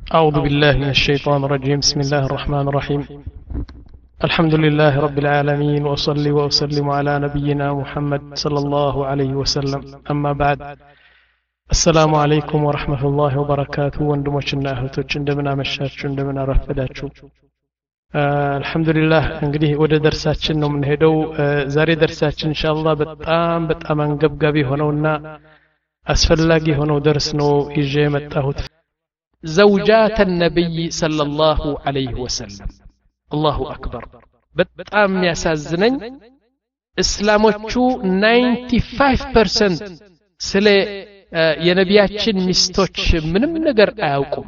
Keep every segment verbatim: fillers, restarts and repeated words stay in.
أعوذ بالله من الشيطان الرجيم. بسم الله الرحمن الرحيم. الحمد لله رب العالمين، وأصلي وأسلم على نبينا محمد صلى الله عليه وسلم. أما بعد، السلام عليكم ورحمة الله وبركاته. وندموشنا أهلتوش اندمنا مشاتش اندمنا رفداتشو. آه الحمد لله. እንግዲህ ወደ ደርሳችን ነው የምንሄደው። ዛሬ ደርሳችን ኢንሻአላህ በጣም በጣም አንገብጋቢ ሆነውና አስፈላጊ ሆነው ደርስ ነው ይዤ የመጣሁት። زوجات النبي صلى الله عليه وسلم. الله أكبر. በጣም ያሳዝነኝ እስላሞቹ ninety-five percent ስለ የነቢያችን ሚስቶች ምንም ነገር አያውቁም።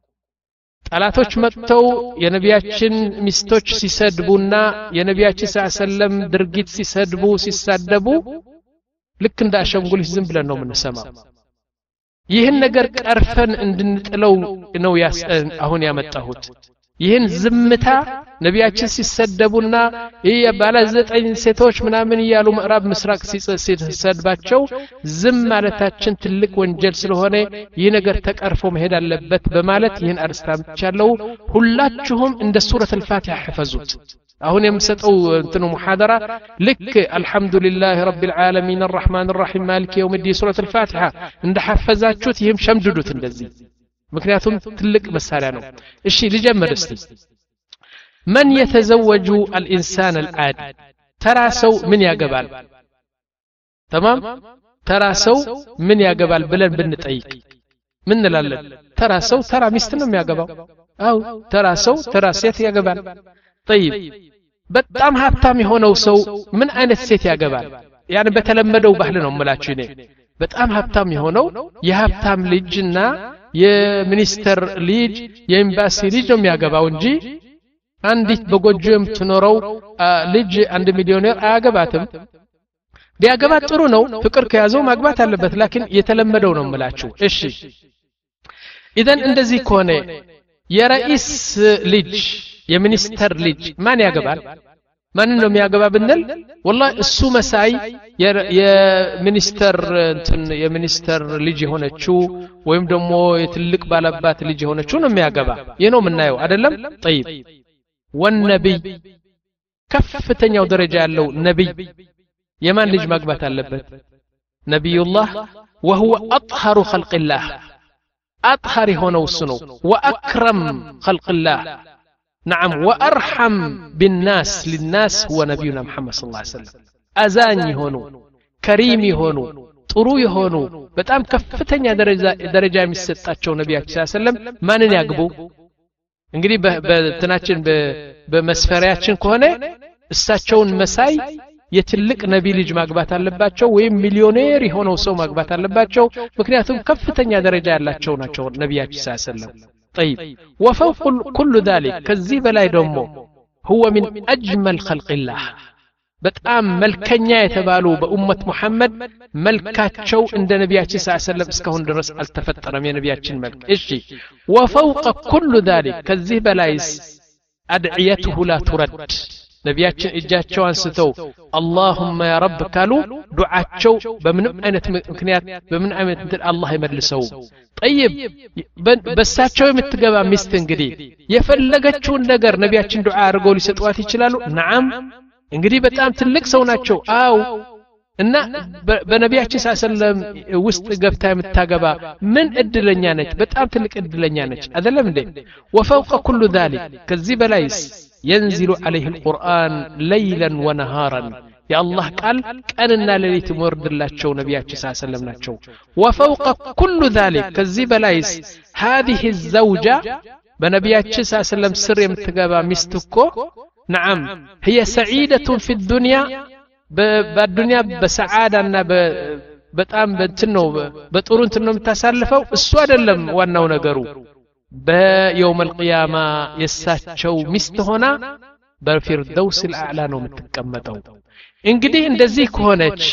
ጠላቶች መጥተው የነቢያችን ሚስቶች ሲሰድቡና የነቢያችን ሰለላም ድርጊት ሲሰድቡ ሲሳደቡ ልክ እንደ አሸንጉሊት ዝም ብለን ነው የምንሰማው። ይህን ነገር ቀርፈን እንድንጥለው ነው አሁን ያመጣሁት። ይህን ዝምታ ነቢያችን ሲሰደቡና የባለ ዘጠኝ ሴቶች ምናምን ያሉ ምዕራብ ምስራቅ ሲሰድባቸው ዝም ማለታችን ትልቅ ወንጀል ስለሆነ ይህ ነገር ተቀርፎ መሄድ አለበት በማለት ይህን አርስታምቻለሁ። ሁላችሁም እንደ ሱረት አልፋቲሃ حفظوት። አሁን የምሰጠው እንትኑ ሙሐደራ ልክ አልহামዱሊላህ ረቢል ዓለሚን الرحمن الرحيم مالك يوم الدين ሱረት አልፋቲሃ እንደሐፈዛችሁት ይህም ሸምድዱት እንደዚህ፣ ምክንያቱም ትልቅ መሳሪያ ነው። እሺ ልጀምር እስቲ። من يتزوج الانسان العادي ترى سو من ያገባል? تمام ترى سو من ያገባል ብለን ብንጠይቅ ምን እንላለን? ترى سو ترى ሚስት ነው የሚያገባው። አው ترى سو ترى ሴት ያገባል። طيب በጣም ሀብታም የሆነው ሰው ምን አይነት ሴት ያገባል? ያን በተለመደው ባህል ነው የምላችሁ እኔ። በጣም ሀብታም የሆነው የሀብታም ልጅና የሚኒስተር ልጅ የኤምባሲ ልጅ ነው የሚያገባው እንጂ አንዲት በጎጆ የምትኖረው ልጅ አንድ ሚሊዮነር አያገባትም። ቢያገባት ጥሩ ነው፣ ፍቅር ከያዘው ማግባት አለበት። ላኪን የተለመደው ነው የምላችሁ። እሺ ኢደን እንደዚህ ከሆነ የረኢስ ልጅ የሚኒስተር ልጅ ማን ያገባል? ማን ነው የሚያገባ ብንል والله እሱ መሳይ የሚኒስተር እንትን የሚኒስተር ልጅ የሆነችው ወይም ደግሞ የትልቅ ባለባት ልጅ የሆነችው ነው የሚያገባ። ይሄ ነው የምናየው አይደለም? طيب والنبي ከፍተኛው ደረጃ ያለው ነብይ የማን ልጅ ማግባት አለበት? ነብዩላህ وهو اطهر خلق الله. اطهر የሆነው እሱ ነው። واكرم خلق الله. نعم وأرحم بالناس للناس هو نبينا محمد صلى الله عليه وسلم. أزاني هونو كريمي هونو طروي هونو بتأم كفتن يا درجة درجة مستطاچو نبي صلى الله عليه وسلم ما نياقبو እንግዲህ በተናችን በመስፈሪያችን ከሆነ እሳቸውን መሳይ የትልቅ ነብይ ልጅ ማግባት አለባቸው ወይም ሚሊዮኔር የሆነው ሰው ማግባት አለባቸው። ምክንያቱም ከፍተኛ ደረጃ ያላቸው ናቸው ነብያችን ሰለላሁ ዐለይሂ ወሰለም። طيب وفوق كل ذلك كذي بلاي دمو هو من أجمل خلق الله. በጣም መልከኛ የተባሉ በኡመት ሙሐመድ መልካቸው እንደ ነብያችን ሰለላሁ ዐለይሂ ወሰለም እስካሁን ድረስ አልተፈጠረም የነብያችን መልክ። እሺ وفوق كل ذلك ከዚህ በላይስ أدعيته لا ترد. ነብያችን እጃቸው አንስተው اللهم يا رب ካሉ ዱዓቸው በምንም አይነት ምክንያት በምን አይነት እንትን አላህ ይመልሰው። طيب በሳቸው የምትገባ ሚስት እንግዲህ የፈለገችውን ነገር ነብያችን ዱዓ አድርገው ሊሰጧት ይችላሉ። نعم እንግዲህ በጣም ትልቅ ሰው ናቸው። አው እና በነብያችን ሰለላሁ ዐለይሂ ወሰለም ውስጥ ገብታ የምታገባ ምን እድለኛ ነች! በጣም ትልቅ እድለኛ ነች አይደለም እንዴ? وفوق كل ذلك ከዚህ በላይስ ينزل عليه القرآن ليلا ونهارا. يا الله قال قالنا ليلة مورد الله نبياتي صلى الله عليه وسلم ناتشو. وفوق كل ذلك كذي بلايس هذه الزوجة بنبياتي صلى الله عليه وسلم سر يمتقابا مستكو. نعم هي سعيدة في الدنيا بالدنيا بسعادة بتأم بتنو بتقولون تنو متسلفوا السؤال لم وانو نقروا بيوم القيامة يساتشو مستهنا بالفردوس الأعلى نو متكمتو. انقديه اندزيك هونج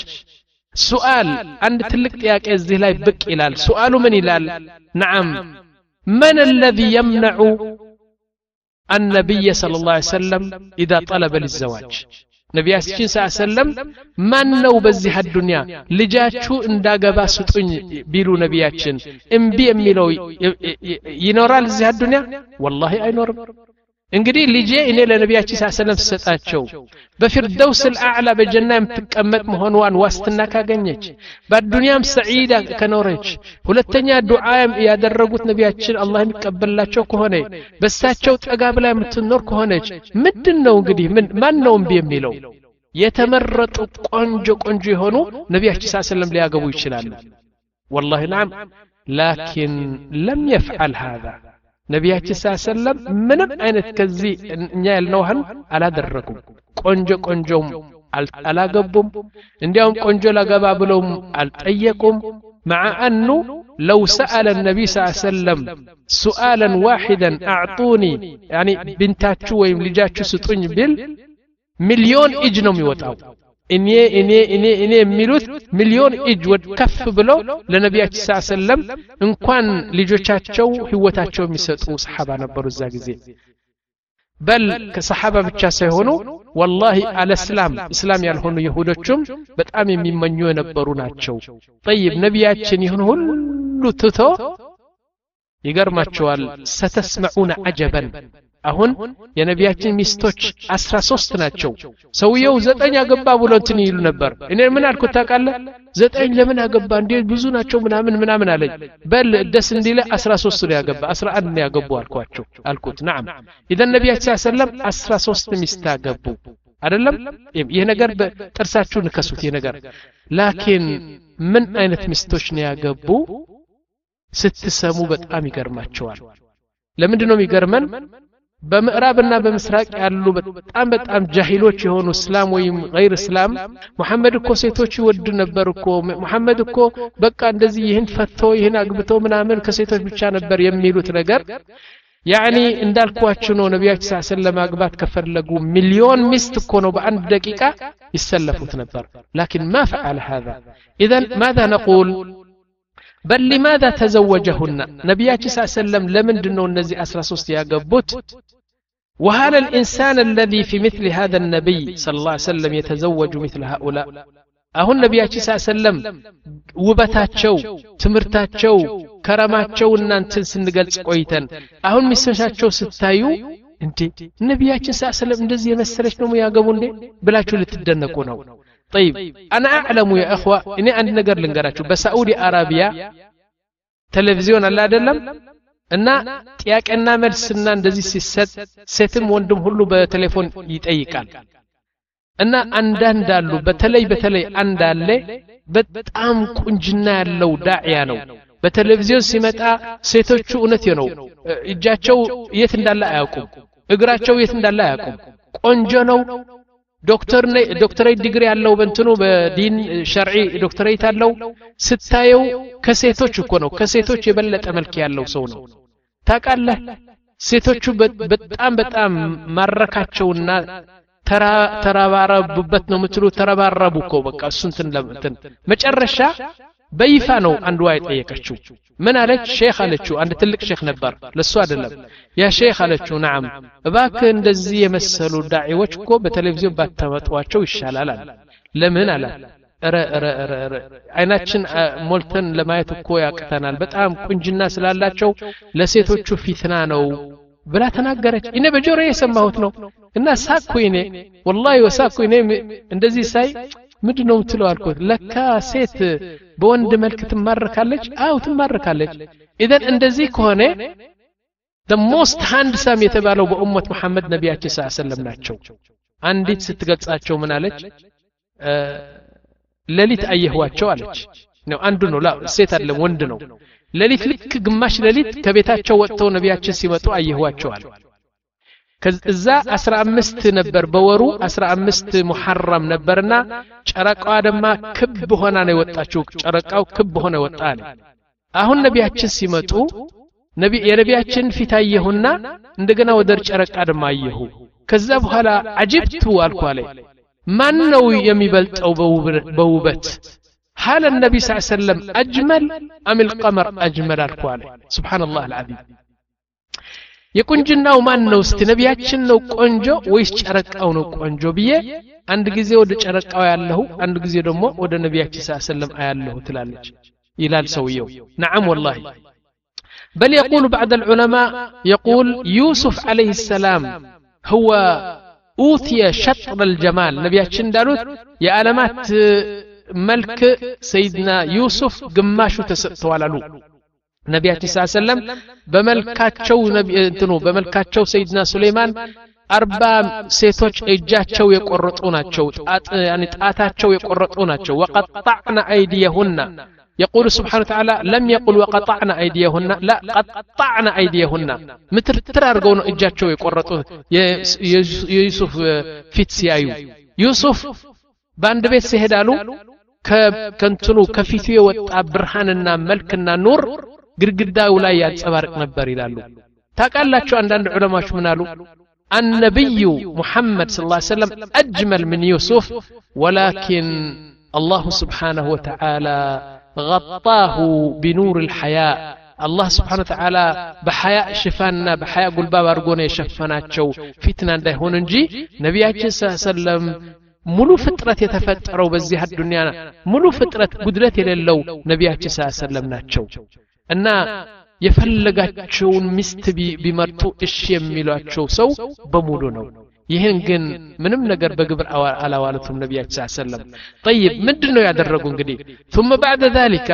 سؤال عند تلك تياك ازدي لاي بك إلال سؤال من إلال. نعم من الذي يمنع النبي صلى الله عليه وسلم إذا طلب للزواج؟ ነቢያችን ሰለም ማን ነው በዚህ አዱንያ ልጃችሁ እንዳገባ ስጡኝ ቢሉ ነቢያችን እምቢ የሚለው ይኖራል እዚህ አዱንያ ወላሂ አይኖርም እንግዲህ ልጄ እኔ ለነቢያችን ሰለም ሰጣቸው በፊርደውስ الأعلى በጀና የምትቀመጥ መሆኗን ዋስትና ካገኘች በአዱንያም ሰዒዳ ከኖረች ሁለተኛ ዱዓ ያደረጉት ነቢያችን አላህ የሚቀበላቸው ከሆነ በሳቸው ጠጋ ብላ የምትኖር ከሆነች ምንድነው እንግዲህ ማን ነው እምቢ የሚለው የተመረጡ ቆንጆ ቆንጆ የሆኑ ነቢያችን ሰለም ሊያገቡ ይችላሉ والله نعم لكن لم يفعل هذا ነቢያችን ሰለም ምንም አይነት ከዚህ እኛ ያልነውህን አላደረጉም ቆንጆ ቆንጆም አላገቡም እንዲያውም ቆንጆ ላገባ ብለውም አልጠየቁም مع انه لو سأل النبي صلى الله عليه وسلم سؤالا واحدا اعطوني يعني بنتاچو ወይም ልጃችሁ ስጡኝ ቢል ሚሊዮን እጅ ነው የሚወጣው እኔ እኔ እኔ እኔ የሚሉት ሚሊዮን እጅ ወድ ከፍ ብሎ ለነቢያችን ሰለም እንኳን ልጆቻቸው ህይወታቸው የሚሰጡ ሰሃባ ነበሩ እዛ ጊዜ በል ከሰሃባ ብቻ ሳይሆኑ والله على እስላም እስላም ያልሆኑ ይሁዶችም በጣም የሚመኙ የነበሩ ናቸው طيب ነቢያችን ይሁን ሁሉ ትቶ ይገርማቸዋል ستسمعون عجبا አሁን የነቢያችን ሚስቶች አስራ ሶስት ናቸው ሰውየው ዘጠኝ አገባ ብሎ እንትን ይሉ ነበር እኔ ምን አልኩት ታውቃለህ ዘጠኝ ለምን አገባ እንዴ ብዙ ናቸው ምናምን ምናምን አለኝ በል ደስ እንዲለ አስራ ሶስት ነው ያገባ አስራ አንድ ነው ያገቡ አልኳቸው አልኩት نعم اذا ነቢያችን ሰለም አስራ ሶስት ሚስት አገቡ አይደለም ይሄ ነገር በጥርሳችሁ ንከሱት ይሄ ነገር ላኪን ምን አይነት ሚስቶች ነው ያገቡ ስትሰሙ በጣም ይገርማቸዋል ለምንድን ነው የሚገርመን በምዕራብና በምስራቅ ያሉ በጣም በጣም ጃሂሎች የሆኑ እስላም ወይም غير እስላም መሐመድ እኮ ሴቶች ይወድ ነበር እኮ መሐመድ እኮ በቃ እንደዚህ ይህን ፈቶ ይህን አግብቶ ምናምን ከሴቶች ብቻ ነበር የሚሉት ነገር يعني እንዳልኳችሁ ነው ነቢያችን ሰለም ማግባት ከፈለጉ ሚሊዮን ሚስት እኮ ነው በአንድ ደቂቃ ይሰለፉት ነበር لكن ما فعل هذا اذا ماذا نقول بل لماذا تزوجهن نبياتي صلى الله عليه وسلم لمن دنو النزي أسرى سوستي يقبوت وهل الإنسان الذي في مثل هذا النبي صلى الله عليه وسلم يتزوج مثل هؤلاء أهو النبياتي صلى الله عليه وسلم وبتاتشو تمرتاتشو كراماتشو نانتن سنقل سقويتن أهو المسوشاتشو ستايو انت النبياتي صلى الله عليه وسلم اندزي يمسرش نمو يقبون دي بلاتشو لتدنكونو طيب انا اعلم يا اخوه اني عند ነገር ልንገራችሁ በሳዑዲ አረቢያ ቴሌቪዥን አለ አይደለም እና ጥያቄና መልስና እንደዚህ ሲሰጥ ሴትም ወንድም ሁሉ በቴሌፎን ይጠይቃል እና አንዳንድ አሉ በተለይ በተለይ አንድ አለ በጣም ቁንጅና ያለው ዳዒያ ነው በቴሌቪዥን ሲመጣ ሴቶቹ እውነት ነው እጃቸው የት እንዳለ አያውቁም እግራቸው የት እንዳለ አያውቁም ቆንጆ ነው ዶክተር ነይ ዶክተሬት ዲግሪ ያለው በእንትኑ በዲን ሸርዒ ዶክተሬት አለው ስታየው ከሴቶች እኮ ነው ከሴቶች የበለጠ መልክ ያለው ሰው ነው ታውቃለህ ሴቶቹ በጣም በጣም ማረካቸውና ተራ ተራባረቡበት ነው ምትሉ ተራባረቡ እኮ በቃ እሱንትን ለምትን መጨረሻ በይፋ ነው አንዱ አይጠየቀችው ምን አለች ሼክ አለችው አንድ ትልቅ ሼክ ነበር ለሱ አይደለም ያ ሼክ አለችው نعم እባክህ እንደዚህ የመሰሉ ዳዒዎች እኮ በቴሌቪዥን ባታመጧቸው ይሻላል አለ ለምን አለ ረ ረ ረ አይናችን ሞልተን ለማየት እኮ ያቅተናል በጣም ቁንጅና ስላላቸው ለሴቶቹ ፊትና ነው ብላ ተናገረች እኔ በጆሮዬ የሰማሁት ነው እና ሳኩኝ እኔ والله ወሳኩኝ እኔ እንደዚህ ሳይ ምንድነው ምትለው አልኩት ለካ ሴት በወንድ መልክ ትማረካለች አው ትማረካለች اذا እንደዚህ ከሆነ the most handsome የተባለው በኡመት መሐመድ ነቢያችን ሰለላሁ ዐለይሂ ወሰለም ናቸው አንዲት ስትገልጻቸው ምን አለች ለሊት አየህዋቸው አለች ነው አንዱ ነው ላ ሴት አይደለም ወንድ ነው ለሊት ልክ ግማሽ ለሊት ከቤታቸው ወጥተው ነቢያችን ሲመጡ አየህዋቸው አለ ከዛ አስራ አምስት ነበር በወሩ አስራ አምስት ሙሐረም ነበርና ጨረቃዋ ደማ ክብ ሆና ነው የወጣችው ጨረቃው ክብ ሆነ ወጣለ አሁን ነቢያችን ሲመጡ ነቢ የነቢያችን ፊት አየሁና እንደገና ወደ ጨረቃ ደማ አየሁ ከዛ በኋላ አጅብቱ አልኳለ ማን ነው የሚበልጠው በውበት هل النبي صلى الله عليه وسلم أجمل أم القمر أجمل القوال سبحان الله العظيم የቁንጅናው ማን ነው እስቲ ነቢያችን ነው ቆንጆ ወይስ ጨረቃው ነው ቆንጆ ብዬ አንድ ጊዜ ወደ ጨረቃው ያለው አንድ ጊዜ ደግሞ ወደ ነቢያችን ሰለላሁ አያለሁ ትላለች ይላል ሰውየው نعم والله بل يقول بعض العلماء يقول يوسف عليه السلام هو أوتي شطر الجمال نبياتشن دالوت يا علامات ملك سيدنا يوسف قماشو تسطوالالو نبياتي صلى الله عليه وسلم بملكاتشو نبي انتنو بملكاتشو سيدنا سليمان أربع سيتوش إجاتشو يقرطوناتشو يعني تآتاتشو يقرطوناتشو وقطعنا أيديهن يقول سبحانه وتعالى لم يقل وقطعنا أيديهن لا قطعنا أيديهن متر ترارقون إجاتشو يقرطون يوسف فيتسيايو يوسف باند بيت سيهدالو كنتنو كفيتيو وطابرهاننا ملكنا نور ግድግዳው ላይ ያንጸባርቅ ነበር ይላሉ ታቃላችሁ አንዳንድ ዑለማዎች ምን አሉ النبي محمد صلى الله عليه وسلم أجمل من يوسف ولكن الله سبحانه وتعالى غطاه بنور الحياء الله سبحانه وتعالى بحياء شفانا بحياء قلبا بارقون يشفناتشو فتنة እንዳይሆን እንጂ ነቢያችን صلى الله عليه وسلم ሙሉ ፍጥረት የተፈጠረው በዚህ ዱንያ ሙሉ ፍጥረት ጉድለት የሌለው ነቢያችን صلى الله عليه وسلم ናቸው እና የፈለጋቸውን ሚስት ቢመርጡ እሺ የሚሏቸው ሰው በሙሉ ነው ይሄን ግን ምንም ነገር በግብር አላዋለቱም ነቢያችን ሰለላሁ ዐለይሂ ወሰለም طيب ምንድነው ያደረጉ እንግዲህ ثم بعد ذلك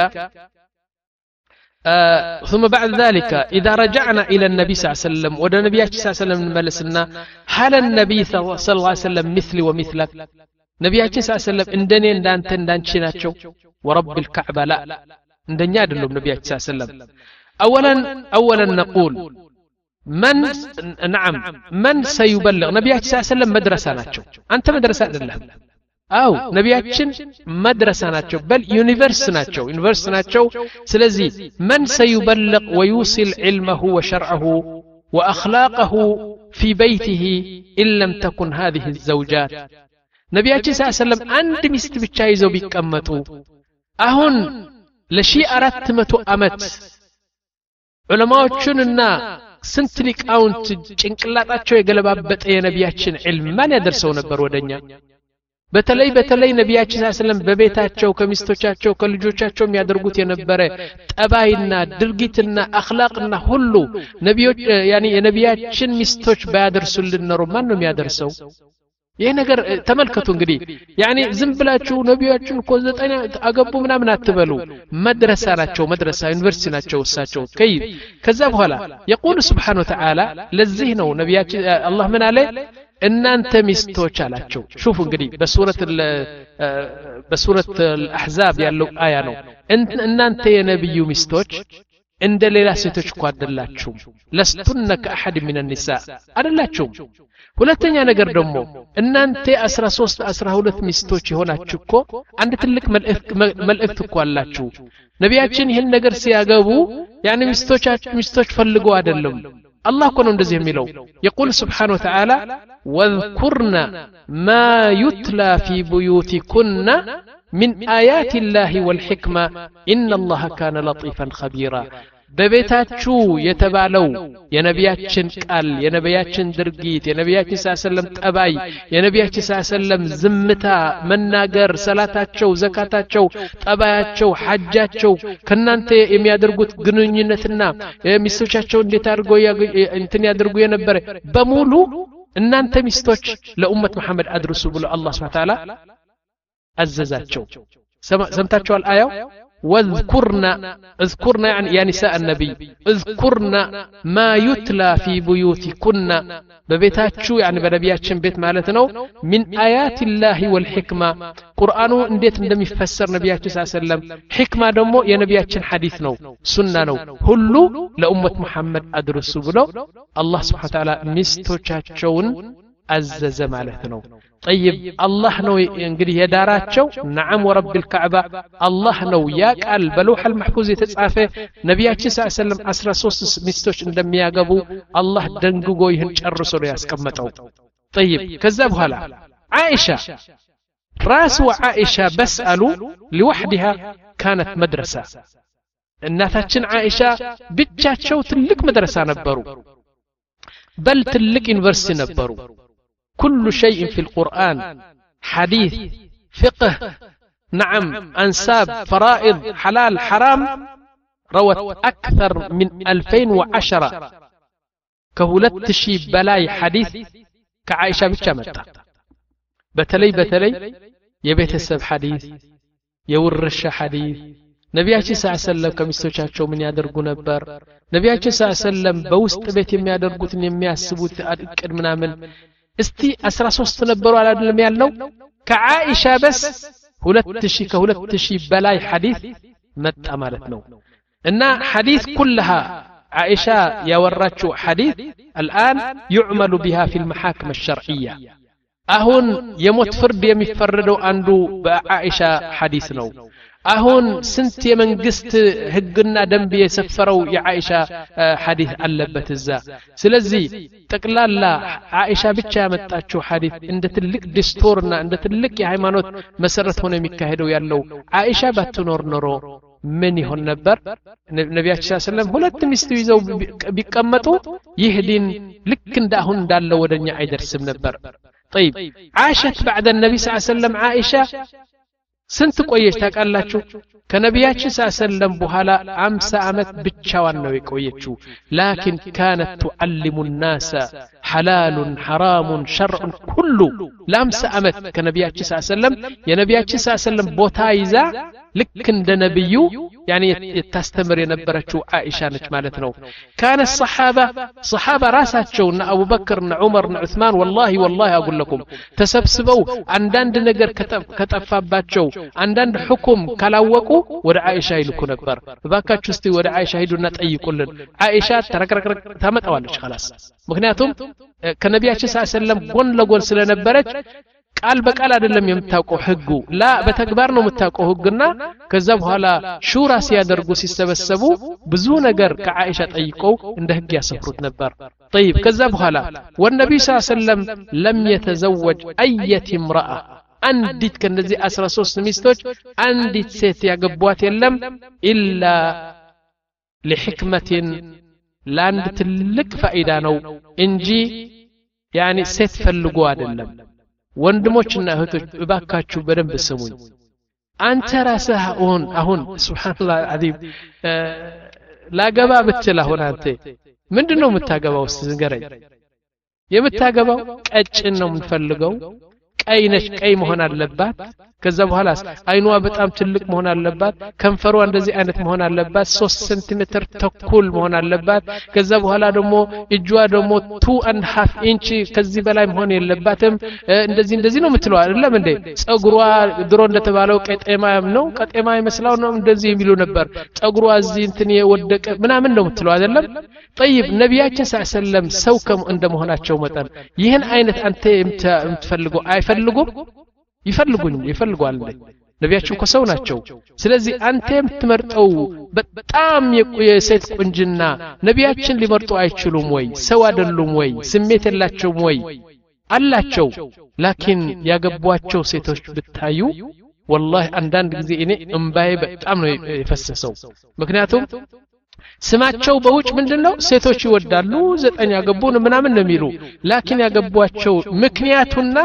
آه ثم بعد ذلك إذا رجعنا إلى النبي صلى الله عليه وسلم وده النبي صلى الله عليه وسلم ملسنا هل النبي صلى الله عليه وسلم مثلي ومثلك نبي صلى الله عليه وسلم اندني اندانت اندانشي ناتشو ورب الكعبة لا اندنيا دلهم نبي صلى الله عليه وسلم أولا أولا نقول من نعم من سيبلغ نبي صلى الله عليه وسلم مدرسة ناتشو أنت مدرسة لله أو نبياتشن مدرسة ناتشو بل يونيفرس ناتشو يونيفرس ناتشو سلزي من سيبلغ ويوصل علمه وشرعه وأخلاقه في بيته إن لم تكن هذه الزوجات نبياتشن صلى الله عليه وسلم عند مستبتشايزو بيكمتو أهون لشي أردتمتو أمت علماء سنت ሊቃውንት ጭንቅላታቸው የገለባበጠ የነቢያችን ዒልም ማን ያደርሰው ነበር ወደኛ በተለይ በተለይ ነቢያችን ሰለላሁ ዐለይሂ ወሰለም በቤታቸው ከሚስቶቻቸው ከልጆቻቸው የሚያደርጉት የነበረ ጠባይና ድርጊትና አኽላቅና ሁሉ ነቢዮች ያኒ የነቢያችን ሚስቶች ባያደርሱልን ነው ማን ነው የሚያደርሰው ይሄ ነገር ተመልከቱ እንግዲህ ያኒ ዝም ብላችሁ ነቢያችን እኮ ዘጠኝ አገቡ ምናምን አትበሉ መድረሳ ናቸው መድረሳ ዩኒቨርሲቲ ናቸው እሳቸው ከይ ከዛ በኋላ يقول سبحانه وتعالى ለዚህ ነው ነቢያችን አላህ ምን አለ እናንተ ሚስቶች አላቸው ሹፉ እንግዲህ በሱረት በሱረት الأحزاب ያለው አያ ነው እናንተ የነብዩ ሚስቶች እንደ ሌላ ሴቶች እኮ አይደላችሁ ለስቱነ ከአሐድ من النساء አይደላችሁ ሁለተኛ ነገር ደግሞ እናንተ አስራ ሶስት አስራ ሁለት ሚስቶች ይሆናችሁ እኮ አንድ ትልቅ መልእክት እኮ አላችሁ ነቢያችን ይሄን ነገር ሲያገቡ ያኒ ሚስቶች ሚስቶች ፈልገው አይደለም الله كون እንደዚህ የሚለው يقول سبحانه وتعالى واذكرن ما يتلى في بيوتكن من آيات الله والحكمة إن الله كان لطيفا خبيرا በቤታችሁ የተባለው የነቢያችን ቃል የነቢያችን ድርጊት የነቢያችን ሰለም ጠባይ የነቢያችን ሰለም ዝምታ መናገር ሰላታቸው ዘካታቸው ጠባያቸው ሐጃቸው ከናንተ የሚያደርጉት ግንኙነትና ሚስቶቻቸው እንዴት አድርገው እንትን ያደርጉ የነበረ በሙሉ እናንተ ሚስቶች ለኡመት መሐመድ አድርሱ ብሎ አላህ Subhanahu Wa Ta'ala አዘዛቸው ሰምታችኋል አያው واذكرنا اذكرنا يعني يا نساء النبي اذكرنا ما يتلى في بيوتكن ببيتاتشو يعني بنبياتشن بيت مالتنا من آيات الله والحكمة قرآنه انديت اندم يفسر نبياتش صلى الله عليه وسلم حكمة دمو يا نبياتشن حديثنا سنة هلو لأمة محمد أدرسوا بلو الله سبحانه وتعالى مستوچاچون عزز مالتنا طيب الله نو እንግዲህ የዳራቸው نعم ورب الكعبة الله ነው ያቃል በለውህ المحفوظ የተጻፈ ነቢያችን ሰለላሁ ዐለይሂ ወሰለም አስራ ሶስት ሚስቶች እንደሚያገቡ አላህ ደንግጎ ይህን ጨርሶ ነው ያስቀመጠው طيب ከዛ በኋላ عائشة راس وعائشة بسألوا لوحدها كانت مدرسة እናታችን عائشة ብቻቸው ትልቅ መድረሳ ነበሩ بل تلك يونيفرسيتي ነበሩ كل شيء في القرآن حديث فقه نعم أنساب فرائض حلال حرام روت أكثر من ألفين وعشرة كهولت شي بلاي حديث كعائشة بتشمتا بتلي بتلي يبيت السب حديث يورش حديث ነቢያችን ሰለላሁ ዐለይሂ ወሰለም ከሚስቶቻቸው ምን ያደርጉ ነበር ነቢያችን ሰለላሁ ዐለይሂ ወሰለም በውስጥ ቤት የሚያደርጉትን የሚያስቡት እቅድ ምናምን እስቲ አስራ ሶስት ነበሩ አይደለም ያለው ከዓኢሻ በስ ሁለት ሺህ ከሁለት ሺህ በላይ ሐዲስ መጣ ማለት ነው እና ሐዲስ ኩلها ዓኢሻ ያወራችው ሐዲስ الآن يعمل بها في المحاكم الشرعية አሁን የሞት ፍርድ የሚፈረደው አንዱ በዓኢሻ ሐዲስ ነው አሁን ስንት የመንግስት ህግና ደንብ የሰፈረው የዓኢሻ ሐዲስ አለበት እዛ ስለዚህ ጠቅላላ ዓኢሻ ብቻ ያመጣችው ሐዲስ እንደ ትልቅ ዲስቶርና እንደ ትልቅ የሃይማኖት መሰረት ሆነ የሚካሄደው ያለው ዓኢሻ ባትኖር ኖሮ ምን ይሆን ነበር ነብያችን ሰለላሁ ዐለይሂ ወሰለም ሁለት ሚስት ይዘው ቢቀመጡ ይህ ዲን ልክ እንዳሁን እንዳለው ወደኛ አይደርስም ነበር طيب عاشت بعد النبي صلى الله عليه وسلم عائشة سنت ቆየች ታቃላችሁ ከነቢያችን ሰለላሁ ዐለይሂ ወሰለም በኋላ አምሳ አመት ብቻዋን ነው የቆየችው لكن كانت تعلم الناس حلال حرام شرع كل ለአምሳ አመት ከነቢያችን ሰለላሁ ዐለይሂ ወሰለም የነቢያችን ሰለላሁ ዐለይሂ ወሰለም ቦታ ይዛ ልክ እንደ ነብዩ يعني يتستمر የነበረችው ዓኢሻ ነች ማለት ነው كان الصحابه صحابه ራሳቸውና አቡ በክርና ዑመርና ዑስማን والله والله اقول لكم ተሰብስበው አንዳንድ ነገር ከጠፋባቸው አንዳንድ ሁክም ካላወቁ ወደ ዓኢሻ ይልኩ ነበር ባካችሁ እስቲ ወደ ዓኢሻ ሂዱና ጠይቁልን ዓኢሻ ተረከረከ ታመጣዋለች خلاص ምክንያቱም ከነቢያችን ሰለላሁ ዐለይሂ ወሰለም ጎን ለጎን ስለነበረች ቃል በቃል አይደለም የምታውቀው ህጉ ላ በተግባር ነው የምታውቀው ህግና ከዛ በኋላ ሹራ ሲያደርጉ ሲሰበሰቡ ብዙ ነገር ከዓኢሻ ጠይቀው እንደ ህግ ያሰፍሩት ነበር طيب ከዛ በኋላ ወነብዩ ሰለላሁ ዐለይሂ ወሰለም لم يتزوج اية امرأة አንዲት ከነዚህ አስራ ሶስት ሚስቶች አንዲት ሴት ያገቧት የለም الا لحكمة ላንድ ትልቅ ፋይዳ ነው እንጂ يعني ሴት ፈልጎ አይደለም ወንድሞችና እህቶች እባካችሁ በደንብ ስሙኝ አንተ ራስህ አሁን አሁን ሱብሃንአላህ አዚም ላገባ ብትል አሁን አንተ ምንድነው የምታገባው ንገረኝ የምታገባው ቀጭን ነው የምትፈልገው ቀይ ነሽ ቀይ መሆን አለባት ከዛ በኋላስ አይኗ በጣም ትልቅ መሆን አለባት ከንፈሯ እንደዚህ አይነት መሆን አለባት ሶስት ሴንቲሜትር ተኩል መሆን አለባት ከዛ በኋላ ደግሞ እጇ ደግሞ two and half inch ከዚህ በላይ መሆን የለባትም እንደዚህ እንደዚህ ነው የምትለው አይደለም እንዴ ጸጉሯ ድሮ እንደተባለው ቀጤማ ነው ቀጤማ ይመስላው ነው እንደዚህ የሚሉ ነበር ጸጉሯ እዚህ እንትን የወደቀ ምናምን ነው የምትለው አይደለም طيب ነብያችን ሰለላሁ ዐለይሂ ወሰለም ሰው ከም እንደመሆናቸው መጠን ይህን አይነት አንተ የምትፈልገው አይፈልጉም ይፈልጉኝ ይፈልጓል ነብያችን እኮ ሰው ናቸው ስለዚህ አንተ የምትመርጠው በጣም የሴት ቁንጅና ነብያችን ሊመርጡ አይችሉም ወይ ሰው አይደሉም ወይ ስሜት የላቸውም ወይ አላቸው ላኪን ያገቧቸው ሴቶች ብታዩ والله አንዳንድ ጊዜ እኔ እንባዬ በጣም ነው የፈሰሰው ምክንያቱም ስማቸው በውጭ ምንድነው ሴቶች ይወዳሉ ዘጠኝ ያገቡን ምናምን ነው የሚሉ ላኪን ያገቧቸው ምክንያቱና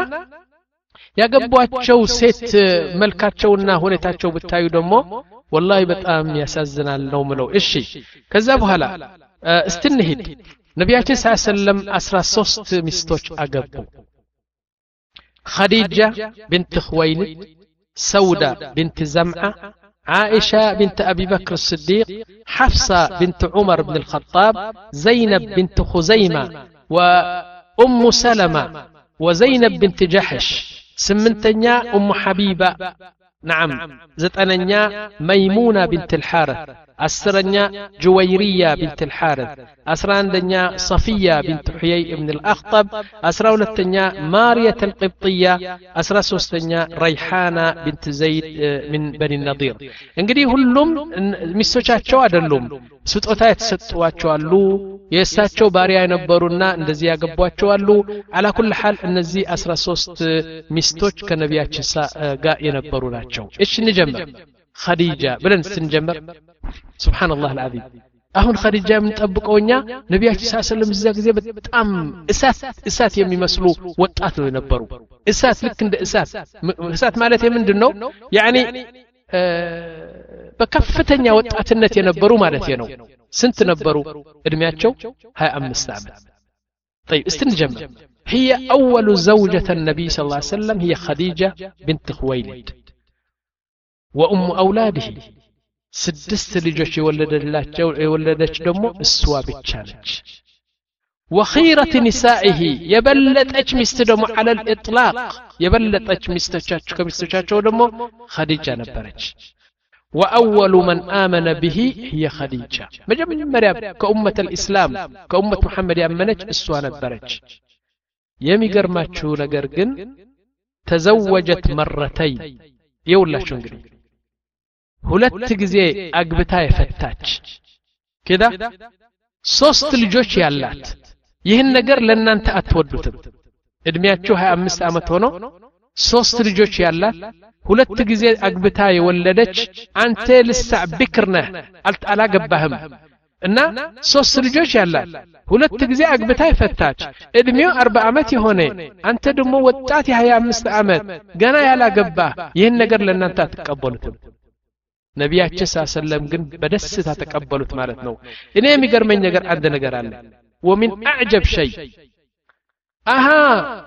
ያገቧቸው ሴት መልካቸውና ሁኔታቸው ብታዩ ደግሞ والله በጣም ያሳዝናል ነው ምለው እሺ ከዛ በኋላ እስትንሂድ ነብያችን ሰለላሁ ዐለይሂ ወሰለም አስራ ሶስት ሚስቶች አገቡ خديجة بنت خويلد سودة بنت زمعة عائشة بنت أبي بكر الصديق حفصة بنت عمر بن الخطاب زينب بنت خزيمة وأم سلمة وزينب بنت جحش سمنتنيا أم حبيبة نعم زتننيا ميمونة بنت الحارث أسرنيا جويرية بنت الحارث أسراندنيا صفية بنت حيي بن الأخطب أسراولتنيا مارية القبطية أسراسوستنيا ريحانة بنت زيد من بني النضير انقدي هلهم مستوشاتشو أدلهم ስጦታ የተሰጧቸው አሉ የእሳቸው ባሪያ የነበሩና እንደዚህ ያገቧቸው አሉ على كل حال እነዚህ አስራ ሶስት ሚስቶች ከነቢያችን ጋር የነበሩ ናቸው እሺ እንጀምር خديجة بلن سنجمر سبحان الله العظيم አሁን ኸዲጃ የምንጠብቀውኛ ነብያችን ሰለላሁ ዐለይሂ ወሰለም እዛ ጊዜ በጣም እሳት እሳት የሚመስሉ ወጣት ነው የነበሩ እሳት ልክ እንደ እሳት እሳት ማለት ምንድነው ያኒ በከፍተኛ ወጣትነት የነበሩ ማለት ነው ስንት ነበሩ እድሜያቸው ሃያ አምስት ዓመት طيب استنجمع هي اول زوجة النبي صلى الله عليه وسلم هي خديجة بنت خويلد وام اولاده سدست ልጆች የወለደላቸው የወለደች ደግሞ እሷ ብቻ ነች وخيرة نسائه يبلطች ሚስት ደግሞ على الاطلاق يبلطች ሚስቶቻቸው ከሚስቶቻቸው ደግሞ خديجة ነበረች واول من امن به هي خديجة መጀመሪያ ከኡመተ الاسلام ከኡመት መሐመድ ያመነች እሷ ነበረች የሚገርማችሁ ነገር ግን ተዘወጀት مرتين ይውላችሁ እንግዲህ ሁለት ጊዜ አግብታ የፈታች ከዳ ሶስት ልጆች ያላት ይህን ነገር ለእናንተ አትወዱትም እድሜያቸው ሃያ አምስት ዓመት ሆኖ ሶስት ልጆች ያላት ሁለት ጊዜ አግብታ የወለደች አንተ ልሳዕ ቢክር ነህ አላገባህም እና ሶስት ልጆች ያላት ሁለት ጊዜ አግብታ የፈታች እድሜው አርባ ዓመት የሆነ አንተ ደግሞ ወጣት የሃያ አምስት ዓመት ገና ያላገባህ ይህን ነገር ለእናንተ አትቀበሉትም ነብያችን ሰለላሁ ግን በደስታ ተቀበሉት ማለት ነው እኔ የሚገርመኝ ነገር አንድ ነገር አለ ومن اعجب شيء اها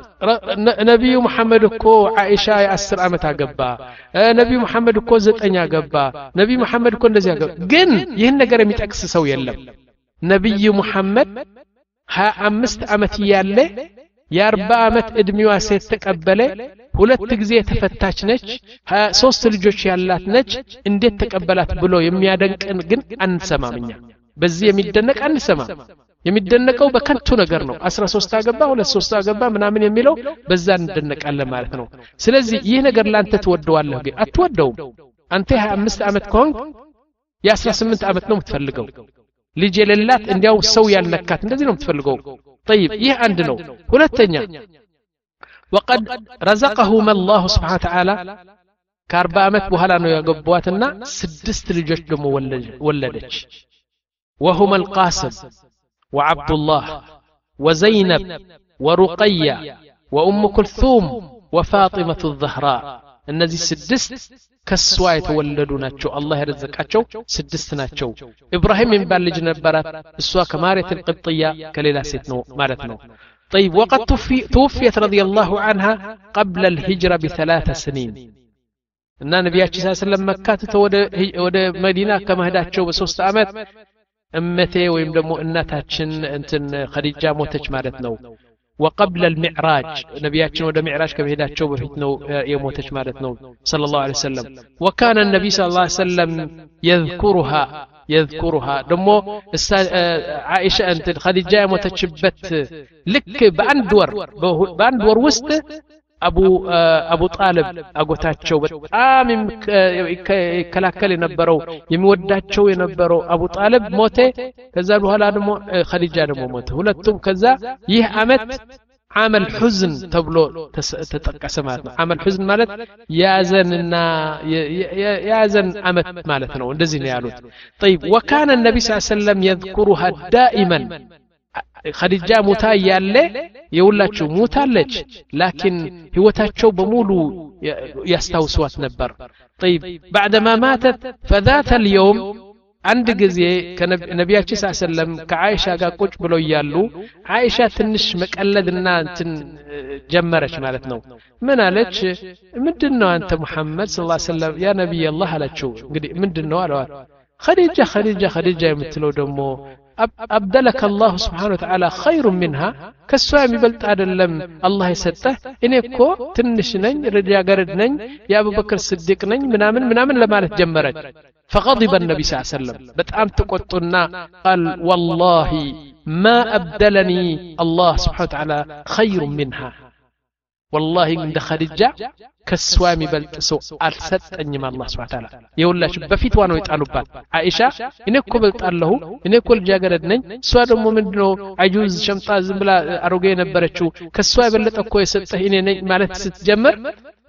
ነብዩ መሐመድ እኮ አይሻ የ10 ዓመት አገባ ነብዩ መሐመድ እኮ ዘጠኝ አገባ ነብዩ መሐመድ እኮ እንደዚህ አገባ ግን ይህን ነገር የሚጠቅስ ሰው የለም ነብዩ መሐመድ ሃያ አምስት ዓመት ያለ የ40 ዓመት እድሜዋ ሴት ተቀበለ ሁለት ጊዜ ተፈታች ነች ሶስት ልጆች ያላት ነች እንዴት ተቀበላት ብሎ የሚያደንቅን ግን አንሰማምኛ በዚህ የሚደነቅ አንሰማ የሚደነቀው በከንቱ ነገር ነው አስራ ሶስት አገባ ሁለት ሶስት አገባ ምናምን የሚለው በዛ እንደነቃለን ማለት ነው ስለዚህ ይህ ነገር ላንተ ትወደዋለህ ግን አትወደውም አንተ ሃያ አምስት ዓመት ከሆንክ የ18 ዓመት ነው የምትፈልገው ልጅ የሌላት እንዲያው ሰው ያልነካት እንደዚህ ነው የምትፈልገው طيب ይህ አንድ ነው ሁለተኛ وقد رزقهم الله سبحانه وتعالى ከአርባ ዓመት በኋላ ነው ያገቧትና ስድስት ልጆች ደግሞ ወለደች وهم القاسم وعبد الله وزينب ورقية وأم كلثوم وفاطمة الزهراء እነዚህ ስድስት ከሷ የተወለዱ ናቸው አላህ ያረዘቃቸው ስድስት ናቸው ኢብራሂም የሚባል ልጅ ነበራት እሷ ከማሪት القبطية ከሌላ ሴት ነው ማለት ነው طيب وقد توفيت رضي الله عنها قبل الهجرة بثلاث سنين እና ነብያችን ሰለላሁ ዐለይሂ ወሰለም መካ ተወደ ወደ መዲና ከመሄዳቸው በሶስት ዓመት እመቴ ወይም ደግሞ እናታችን እንትን ኸዲጃ ሞተች ማለት ነው وقبل المعراج نبياتنا ود معراج كبهداچو بفيت نو يموتش مالت نو صلى الله عليه وسلم وكان النبي صلى الله عليه وسلم يذكرها يذكرها دمو عائشه انت خديجه يموتچبت لك باند ور باند ور وسط ابو ابو طالب اغوتاچو በጣም ይከላከል የነበረው የሚወዳቸው የነበረው አቡ ጣልብ ሞተ ከዛ በኋላ ደግሞ ኸዲጃ ደግሞ ሞተ ሁለቱም ከዛ ይህ አመት عام الحزن تبلو تتقسم ማለት ነው عام الحزن ማለት ያዘንና ያዘን አመት ማለት ነው እንደዚህ ነው ያሉት طيب وكان النبي صلى الله عليه وسلم يذكرها دائما خديجة موتا ياله يقولاتشو موتالج لكن هوتاتشو بمولو يستوسوات نبر طيب بعدما ماتت فذات اليوم عند جزيه كنبياتي صلى الله عليه وسلم كعائشة قا قوش بلو يالو عائشة تنش مقلدنا تن جمرش مالتنا من قالتش مدنو انت محمد صلى الله عليه وسلم يا نبي الله قالتشو مدنو قالوا خديجة خديجة خديجة يمثلو دمو أبدلك الله سبحانه وتعالى خير منها كسوام يبلت أدلم الله يسته إنكو تنشنين رجع قردنين يا أبو بكر الصديق نين منامن منامن لما تجمرت فغضب النبي صلى الله عليه وسلم بتأم تقطنا قال والله ما أبدلني الله سبحانه وتعالى خير منها والله عند خديجة كسوامي بلتسو ألست أنيما الله سبحانه وتعالى يقول الله بفيت وانو يتعلبات عائشة إنكو بلت الله إنكو الجاقردنين سواد ممدنو عجوز شمطا زنبلا أروغين برچو كسوامي بلت أكو يسته إني مالت ستجمر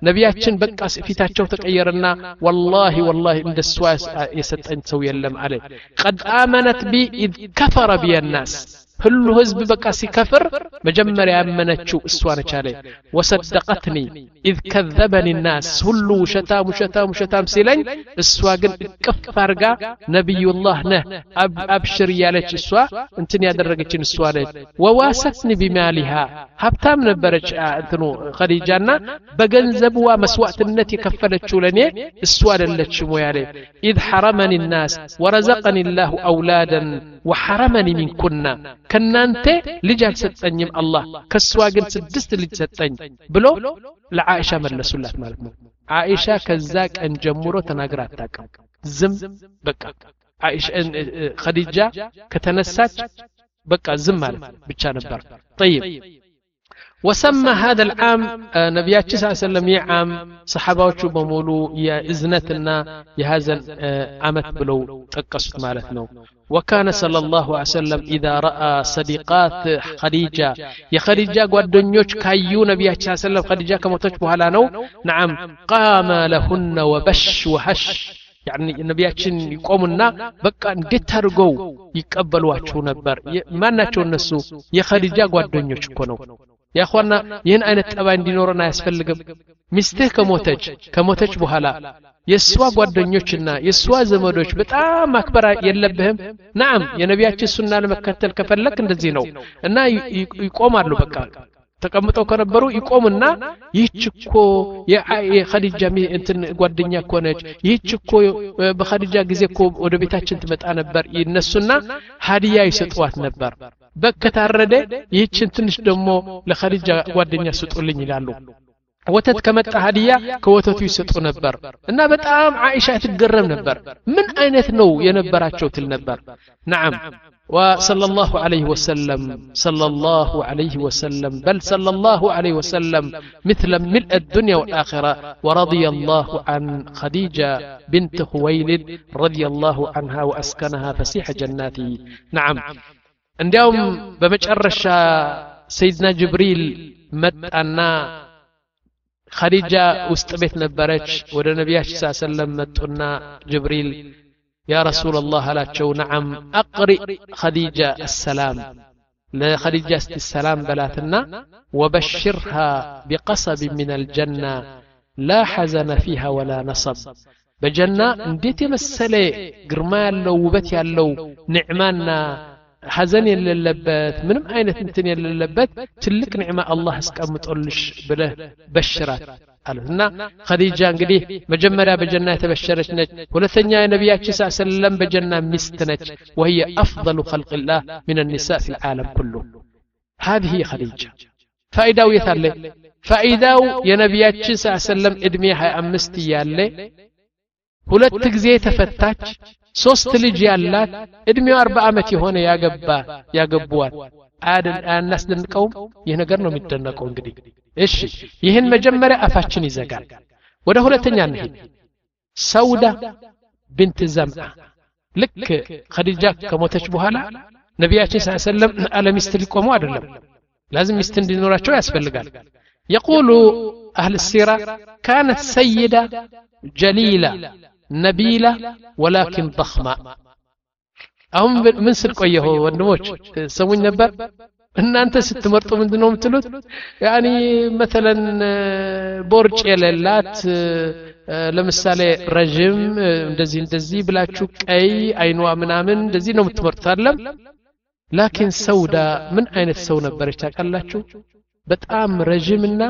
ነቢያችን በቃ ፊታቸው ተቀየረና والله والله እንደሷ የሰጠኝ ሰው የለም አለ قد آمنت بي إذ كفر بي الناس ሁሉ ህዝብ በቃ ሲከፍር መጀመሪያ ያመነችው እሷ ነች አለ وصدقتني إذ كذبني الناس ሁሉ ሸታም ሸታም ሸታም ሲለኝ እሷ ግን እቅፍ አርጋ ነብዩላህ ነህ አብሽር ያለች እሷ እንትን ያደረገችን እሷ ነች وواستني بمالها ሀብታም ነበረች እንትኑ ኸዲጃና በገንዘብዋ መስዋዕትነት የከፈለችው ለኔ እሷ አይደለችም ያለ إذ حرمني الناس ورزقني الله أولادا وحرمني منكن ከናንተ ልጅ አልሰጠኝም አላህ ከሷ ግን ስድስት ልጅ ሰጠኝ ብሎ ለዓኢሻ መለሱላት ማለት ነው ዓኢሻ ከዛ ቀን ጀምሮ ተናግራ አታውቅም ዝም በቃ ዓኢሻ ኸዲጃ ከተነሳች በቃ ዝም ማለት ብቻ ነበር طيب وسمى هذا العام نبياتي صلى الله عليه وسلم يعام صحاباዎቹ በሙሉ የእዝነትና የሐዘን አመት ብለው ጠቀሱት ማለት ነው وكان صلى الله عليه وسلم إذا رأى صديقات خديجة يا خديجة ጓደኞች ካዩ ነብያችን صلى الله عليه وسلم خديجة ከሞተች በኋላ ነው نعم قام لهن وبش وهش يعني ነብያችን ይቆሙና በቃ እንዴት አድርገው ይቀበሏቸው ነበር ማናቸው እነሱ የኸዲጃ ጓደኞች እኮ ነው يا اخوانا ይህን አይነት ጠባይ እንዲኖርና ያስፈልግም ሚስትህ ከሞተች ከሞተች በኋላ የሷ ጓደኞችና የሷ ዘመዶች በጣም ማክበር የለብህም نعم የነብያችን ሱና ለመከተል ከፈለክ እንደዚህ ነው እና ይቆማሉ በቃ ተቀምጠው ከነበሩ ይቆምና ይህችኮ የኸዲጃ እንትን ጓደኛ ኮነች ይህችኮ በኸዲጃ ጊዜ እኮ ወደ ቤታችን ትመጣ ነበር ይነሱና ሀዲያ ይሰጧት ነበር በከታረደ ይህችን ትንሽ ደሞ ለኸዲጃ ጓደኛ ስጡልኝ ይላሉ ወተት ከመጣ ሀዲያ ከወተቱ ይሰጡ ነበር እና በጣም ዓኢሻ ትገረም ነበር ምን አይነት ነው የነበራቸው ትል ነበር نعم وصلى الله عليه وسلم صلى الله عليه وسلم بل صلى الله عليه وسلم مثل ملء الدنيا والآخرة ورضي الله عن خديجة بنت خويلد رضي الله عنها وأسكنها فسيح جناته نعم عندهم بمجرش سيدنا جبريل متأنا خديجة استبت نبرج ودى نبيه صلى الله عليه وسلم متأنا جبريل يا رسول الله لا تشو نعم أقرئ خديجة السلام لخديجة السلام بلاتنا وبشرها بقصب من الجنة لا حزن فيها ولا نصب بجنة انديت مسلي قرمال لو وبتي لو نعمانا حزن يللبت من عينة انتن يللبت تلك نعمة الله اسكام تقولش بله بشرات قالنا خديجة انقدي مجمرة بجنة تبشرت نج ولثنيا نبياتي صلى الله عليه وسلم بجنة مستنج وهي أفضل خلق الله من النساء في العالم كله هذه هي خديجة فإذا ويثالي فإذا يا نبياتي صلى الله عليه وسلم ادميها أمستي يالي ሁለት ጊዜ ተፈታች ሶስት ልጅ ያላት እድሜው አርባ አመት የሆነ ያገባ ያገቡዋት አደን አናስደንቀው ይሄ ነገር ነው የሚደነቀው እንግዲህ እሺ ይሄን መጀመሪያ አፋችን ይዘጋል ወደ ሁለተኛ እንሂድ ሰውዳ ቢንት ዘምዓ ልክ ኸዲጃ ከሞተች በኋላ ነብያችን ሰለላሁ ዐለይሂ ወሰለም አለሚስት ሊቆሙ አይደለም لازم ሚስት እንዲኖራቸው ያስፈልጋል يقول اهل السيره كانت سيده جليله نبيلة ولكن ضخمة أهم من سرقيه وندموش سوين نبر إن أنت ست مرطو من دنهم تلوت يعني مثلا برج إلالات لمثالي رجم دزي دزي بلا تشوك أي أينوا من آمن دزي نوم تمرتالم لكن سودا من أين تسو نبرش تاك الله تشو بتأم رجمنا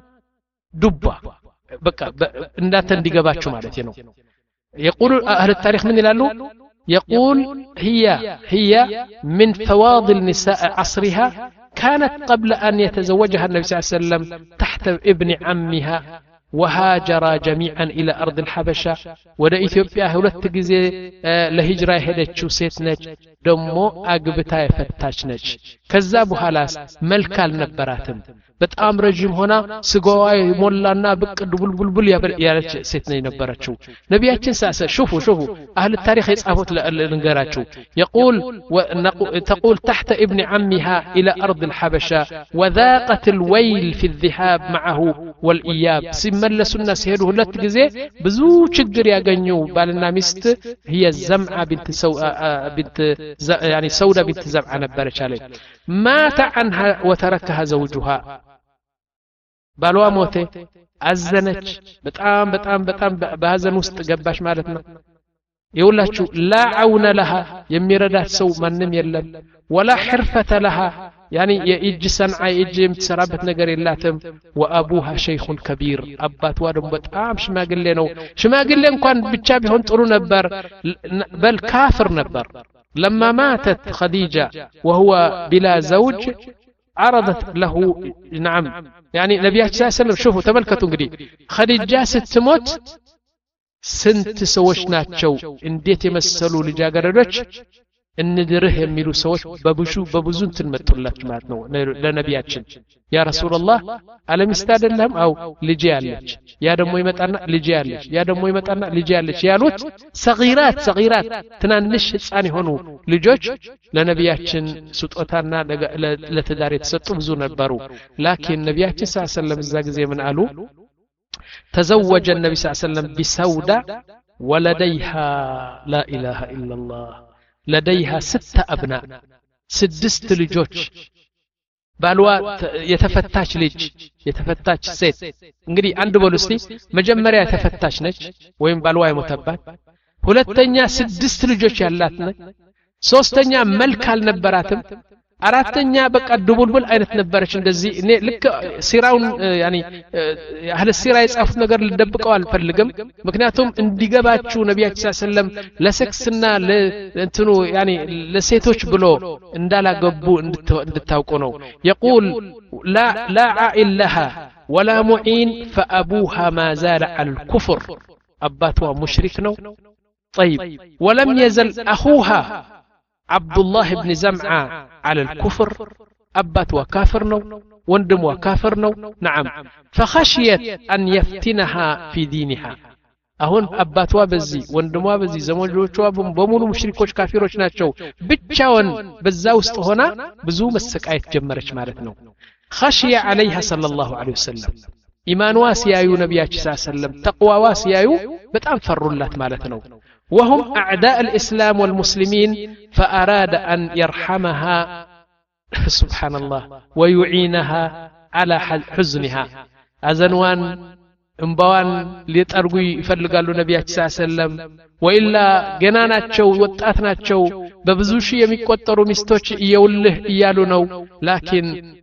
دبا بقى إنها تندقباتشو مالتي نو يقول أهل التاريخ من يلالو يقول هي هي من فواضل نساء عصرها كانت قبل أن يتزوجها النبي صلى الله عليه وسلم تحت ابن عمها وهاجرا جميعا إلى أرض الحبشة ودا إثيوبيا هولت تجزي لهجرة هدتشو سيتنج دمو أقبتا يفتاشنج كذابو هلاس ملكا النبراتم በጣም ረጅም ሆና ስጋዋ ሞላና በቅ ዱልቡልቡል ያለች ሴት ነው የነበረችው ነብያችን ሳሰ شوفوا شوفوا اهل التاريخ يصفوت لنገራችሁ يقول تقول تحت ابن عمها الى ارض الحبشه وذاقت الويل في الذهاب معه والاياب ሲመለሱና ሲሄዱ ሁለት ጊዜ ብዙ ችግር ያገኙ ባልና ሚስት هي زمعة بنت سو بنت يعني سودة بنت زمعة ነበረች አለ مات عنها وتركها زوجها ባሏ ሞተ አዘነች በጣም በጣም በጣም በሐዘን ውስጥ ገባች ማለት ነው ይውላችሁ لا عون لها የሚረዳት ሰው ማንም የለም ولا حرفة لها يعني የእጅ ሰንዓ የእጅ የምትሰራበት ነገር የላትም وابوها شيخ كبير አባቷ ደግሞ በጣም ሽማግሌ ነው ሽማግሌ እንኳን ብቻ ቢሆን ጥሩ ነበር بل كافر ነበር لما ماتت خديجة وهو بلا زوج عرضت له نعم يعني نبيات صلى الله عليه وسلم شوفوا تملكتوا እንግዲህ خديجة ስትሞት ስንት ሰዎች ናቸው እንዴት የመሰሉ ልጃገረዶች እንድርህ የሚሉ ሰዎች በብዙ በብዙ እንትን መጥቶላችሁ ማለት ነው ለነቢያችን ያ ረሱላህ ዓለም ይስተደለም አው ልጅ ያለች ያ ደግሞ ይመጣና ልጅ ያለች ያ ደግሞ ይመጣና ልጅ ያለች ያሉት ሰጊራት ሰጊራት ትናንሽ ህፃን የሆኑ ልጆች ለነቢያችን ስጦታና ለትዳር የተሰጡ ብዙ ነበሩ ላኪን ነቢያችን ሰለላሁ ዐለይሂ ወሰለም እዛ ጊዜ ምን አሉ تزوج النبي صلى الله عليه وسلم بسودة ولديها لا إله إلا الله لديها ستة أبناء سدست ልጆች ባልዋ የተፈታች ልጅ የተፈታች ሴት እንግዲህ አንድ በሉስቲ መጀመሪያ የተፈታች ነች ወይም ባልዋ የሞተባት ሁለተኛ ስድስት ልጆች ያላት ነች ሶስተኛ መልክ አልነበራትም አራተኛ በቃ ድቡልቡል አይነት ነበረች እንደዚህ እኔ ልክ ሲራውን ያኒ አህለ ሲራ የጻፉት ነገር ልደብቀው አልፈልግም ምክንያቱም እንዲገባችሁ ነብያችን ሰለላሁ ዐለይሂ ወሰለም ለሴክስና ለእንትኑ ያኒ ለሴቶች ብሎ እንዳላገቡ እንድታውቁ ነው يقول لا لا عائل لها ولا معين فابوها ما زال على الكفر اباتها مشرك ነው طيب ولم يزل اخوها عبد الله بن زمعة على الكفر أبات وكافر نو وندم وكافر نو نعم فخشيت أن يفتنها في دينها أهون أبات وابزي وندم وابزي زمان جوشوا بمولو مشركوش كافروش ناتشو بتشاون بزاوست هنا بزوم السكاية جمرش مالتنو خشي عليها صلى الله عليه وسلم إيمان واسيايو نبياتي صلى الله عليه وسلم تقوى واسيايو بتأنفر اللات مالتنو وهم أعداء الإسلام والمسلمين فأراد أن يرحمها سبحان الله ويعينها على حزنها أزنوان انبوان ليتأرقوا يفلقالوا نبياتي صلى الله عليه وسلم وإلا جناناتشو وطاتناتشو ببزوشي يميكوتروا مستوش يوله إيالونو لكن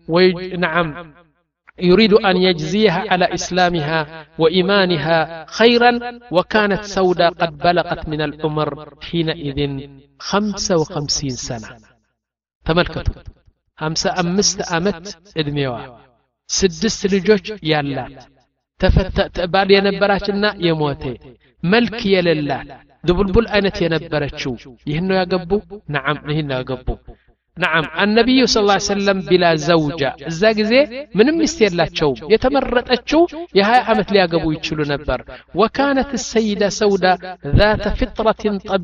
نعم يريد أن يجزيها على إسلامها وإيمانها خيرا وكانت سودة قد بلغت من العمر حينئذ خمسة وخمسين سنة تملكتوا خمسة أمست أمت إدميوا سدست لجوج يالات تفتت بعد ينبراتنا يموتي ملك يللات دبلبل أنت ينبرتشو يهنو يقبو نعم يهنو يقبو نعم النبي صلى الله عليه وسلم بلا زوجة الزاقزي من مستير لا تشو يتمرت أتشو يهاي أمت لي أقبو يتشلو نبر وكانت السيدة سودة ذات فطرة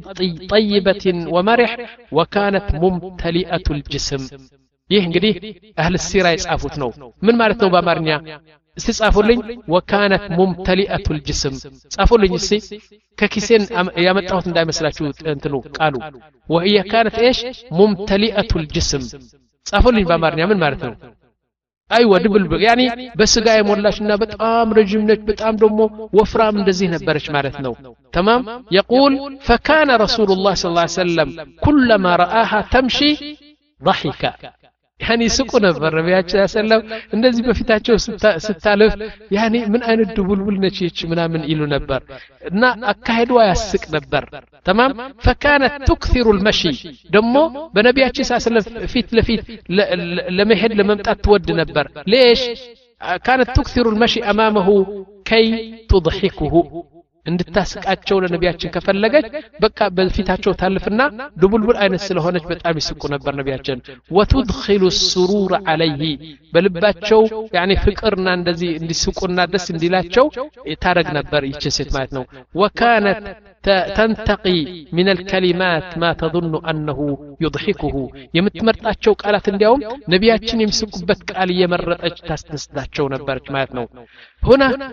طيبة ومرح وكانت ممتلئة الجسم يهنقدي أهل السيرة يسعفوتنو من مالتنو بامارنيا استسعفوا لي وكانت ممتلئة الجسم استسعفوا لي نسي ككيسين يا متعوت دائما مسلاچو انتنو قالوا وهي كانت ايش ممتلئة الجسم استسعفوا لي بامارنيا من مالتنو ايوه دبل يعني بس غا يمولاشنا بጣም ረጅም ነች በጣም ደግሞ ወፍራም እንደዚህ ነበረች ማለት ነው تمام يقول فكان رسول الله صلى الله عليه وسلم كلما رآها تمشي ضحك يعني سكون نبر نبياتي صلى الله عليه وسلم እንደዚህ በፊታቸው ስታለፍ يعني من አይነት ድቡልቡል ነች ምናምን ይሉ ነበር እና አካሄዷ ያስቅ ነበር تمام فكانت تكثر المشي دمو بنبياتي صلى الله عليه وسلم فيت لفيت لمهد لممጣት تود ነበር ليش كانت تكثر المشي امامه كي تضحكه እንድታስቃቸው ለነቢያችን ከፈለገች በቃ በፊታቸው ታልፍና ድቡልቡል አይነት ስለሆነች በጣም ይስቁ ነበር ነቢያችን وتدخل السرور عليه በልባቸው يعني ፍቅርና እንደዚህ እንዲስቁና ደስ እንዲላቸው ታረግ ነበር ይች ሴት ማለት ነው وكانت تنتقي من الكلمات ما تظن انه يضحكه የምትመርጣቸው ቃላት እንዲያውም ነቢያችን የሚስቁበት ቃል እየመረጠች ታስደስታቸው ነበርች ማለት ነው هنا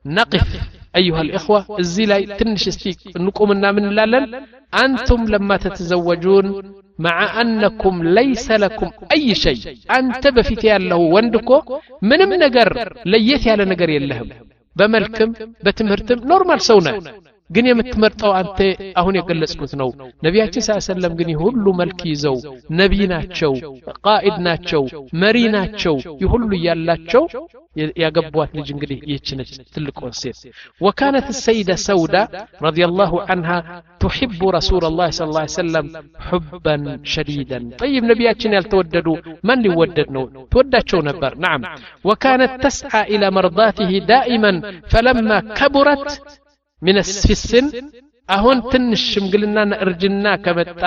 نقف أيها الإخوة الزلاي تنش استيك نقومنا من اللالن أنتم لما تتزوجون مع أنكم ليس لكم أي شيء أنت بفتيا له وندكو من من نجر ليتي على نجر يلهم بملكم بتمرتم نورمال سونا ግን የምትመርጠው አንተ አሁን የገለጽኩት ነው ነብያችን ሰለላሁ ዐለይሂ ወሰለም ግን ሁሉ መልክ ይዘው ነብይ ናቸው ቃኢድ ናቸው መሪ ናቸው ይሁሉ ያላቸው ያገቧት ልጅ እንግዲህ ይህች ነች ትልቁ ሴት وكانت السيدة سودة رضي الله عنها تحب رسول الله صلى الله عليه وسلم حبا شديدا طيب نبياتنا يلتوددوا من يودد ነው ተወዳቸው ነበር نعم وكانت تسعى الى مرضاته دائما فلما كبرت من السن አሁን ትንሽ ሽምግልናና እርጅና ከመጣ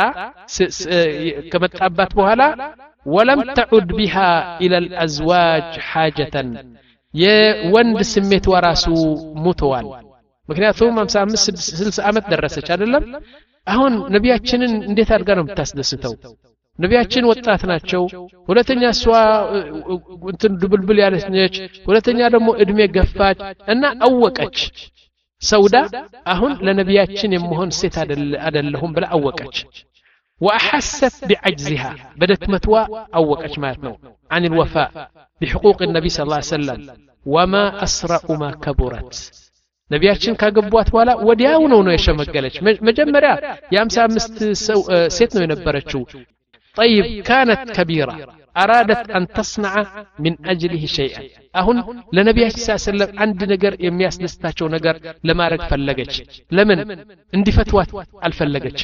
ከመጣባት በኋላ ولم تعد بها الى الازواج حاجه የወንድ ስሜት ወራሱ ሙተዋል ምክንያቱም ሃምሳ አምስት ስልሳ አመት ደረሰች አይደለም አሁን ነብያችንን እንዴት አድርጋ ነው የምታስደስተው ነብያችን ወጣት ናቸው ሁለተኛ እሷ እንትን ድብልብል ያለች ነች ሁለተኛ ደግሞ እድሜ ገፋች እና አወቀች ሰውዳ አሁን ለነብያችን የመሆን ሴት አይደለሁም ብላ አወቀች واحست بعجزها بدت متوا اوقش ماتنو عن الوفاء بحقوق النبي صلى الله عليه وسلم وما اسرع ما كبرت نبياتشن ካገቧት በኋላ ወዲያው ነው ነው የሸመገለች መጀመሪያ የ55 ሴት ነው የነበረችው طيب كانت كبيرة أرادت أن تصنع من أجله شيئا أهون لنبي صلى الله عليه وسلم عند نجر يمياس دستاچو نجر لما رك فلجች لمن اندي فتوات الفلجች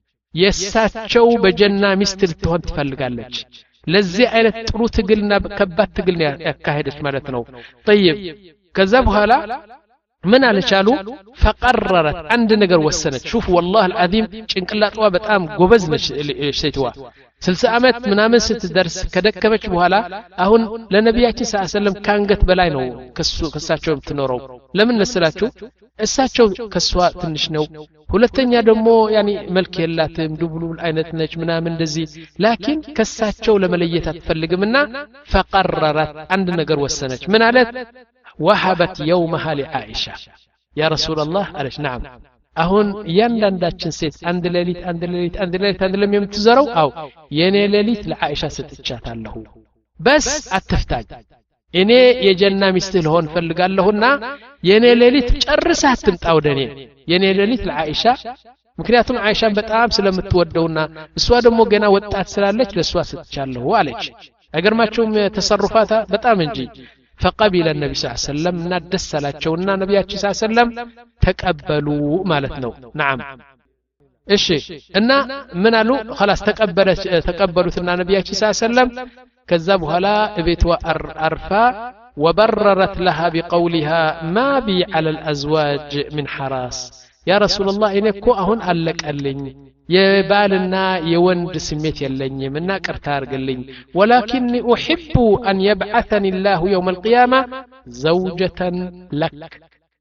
የሳቸው በጀና ሚስት ልትሆን ትፈልጋለች ለዚህ አይነት ጥሩ ትግልና ከባድ ትግል ያካሄደች ማለት ነው طيب ከዛ በኋላ ምን አለቻሉ فقررت አንድ ነገር ወሰነች شوف والله العظيم ጭንቅላቷ በጣም ጎበዝ ነች ሴትዋ ስልሳ አመት ምናምን ስትደርስ ከደከመች በኋላ አሁን ለነብያችን ሰለላሁ ዐለይሂ ወሰለም ካንገት በላይ ነው ከሱ ከሳቸው የምትኖረው ለምን መስላችሁ እሳቸው ከሷ ትንሽ ነው ሁለተኛ ደግሞ ያኒ መልክ የላትም ድብሉል አይነት ነች ምናምን እንደዚህ ላኪን ከሳቸው ለመለየት አትፈልግምና فقررت አንድ ነገር ወሰነች ምን አለት وهبت يومها لعائشة يا رسول الله قالش نعم አሁን ያንዳንዳችን ሴት አንድ ሌሊት አንድ ሌሊት አንድ ሌሊት አንድ ለም የምትዘረው አው የኔ ሌሊት ለአኢሻ ሰጥቻታለሁ በስ አትፍታኝ እኔ የጀና ሚስት ልሆን ፈልጋለሁና የኔ ሌሊት ጨርሳ አትምጣ ወደኔ የኔ ሌሊት ለአኢሻ ምክንያቱም አኢሻን በጣም ስለምትወደውና እሷ ደግሞ ገና ወጣት ስላለች ለሷ ሰጥቻለሁ አለች አገርማችሁም ተሰሩፋታ በጣም እንጂ فقبل النبي صلى الله عليه وسلم نادس سلاچونا نبياتي صلى الله عليه وسلم تقبلوا معناتنو نعم እሺ እና ምን አሉ خلاص ተቀበለች ተቀበሉትና ነብያችን ሰለላሁ ዐለይሂ ወሰለም ከዛ በኋላ እቤቷ አርፋ وبررت لها بقولها ما بي على الازواج من حراس يا رسول الله እኔኮ አሁን አለቀልኝ የባልና የወንድ ስሜት የለኝም እና ቅርታ አርግልኝ ولكني احب ان يبعثني الله يوم القيامه زوجة لك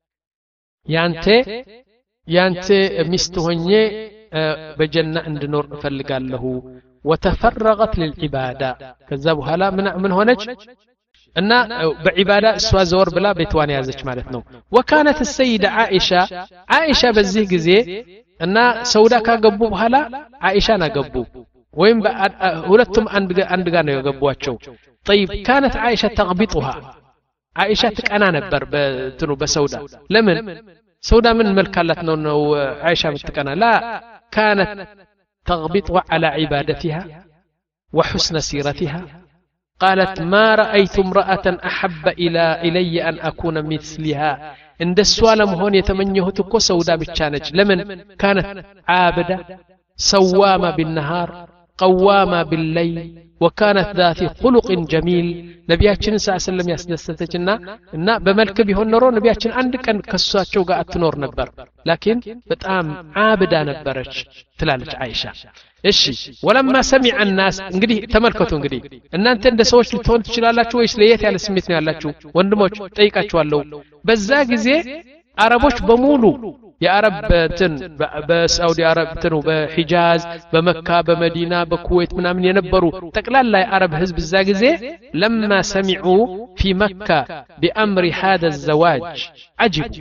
ያንተ ያንተ ሚስት ሆኜ በጀና እንድኖር እፈልጋለሁ وتفرغت للعباده ከዛ በኋላ ምን ምን ሆነች እና በዒባዳ እሷ ዘወር ብላ ቤቷን ያዘች ማለት ነው وكانت السيدة عائشة عائشة በዚህ ጊዜ እና ሰውዳ ካገቡ በኋላ عائشة አገቡ ወይም ሁለቱም አንድ አንድ ጋር ነው ያገቧቸው طيب كانت عائشة تغبطها عائشة تقنا ነበር በትኑ በሰውዳ ለምን ሰውዳ ምን መልካላት ነው ነው عائشة ምትቀና لا كانت تغبطها على عبادتها وحسن سيرتها قالت ما رأيت امرأة أحب إلى إلي أن أكون مثلها عند السؤال مهون يتمنيه تكو سودا بتشانج لمن كانت عابدة سوامة بالنهار قوامة بالليل وكانت ذات خلق جميل نبياتنا صلى الله عليه وسلم يسدستجنا إن بملك بيهون نرو نبياتنا عندك أن كساتشو قاعد تنور نبر لكن بتأم عابدة نبرش تلالج عائشة እሺ ولما سمع الناس እንግዲህ ተመልከቱ እንግዲህ እናንተ እንደ ሰዎች ልትሆን ትችላላችሁ ወይስ ለየት ያለ ስሜት ነው ያላችሁ ወንድሞች ጠይቃችኋለሁ በዛ ጊዜ አረቦች በሙሉ የአረብ እንትን በሳዑዲ አረብ እንትን በሂጃዝ በመካ በመዲና በኩዌት ምናምን የነበሩ ጠቅላላ የአረብ ህዝብ እዛ ጊዜ ለማ ሰሚዑ في مكة بأمر هذا الزواج عجب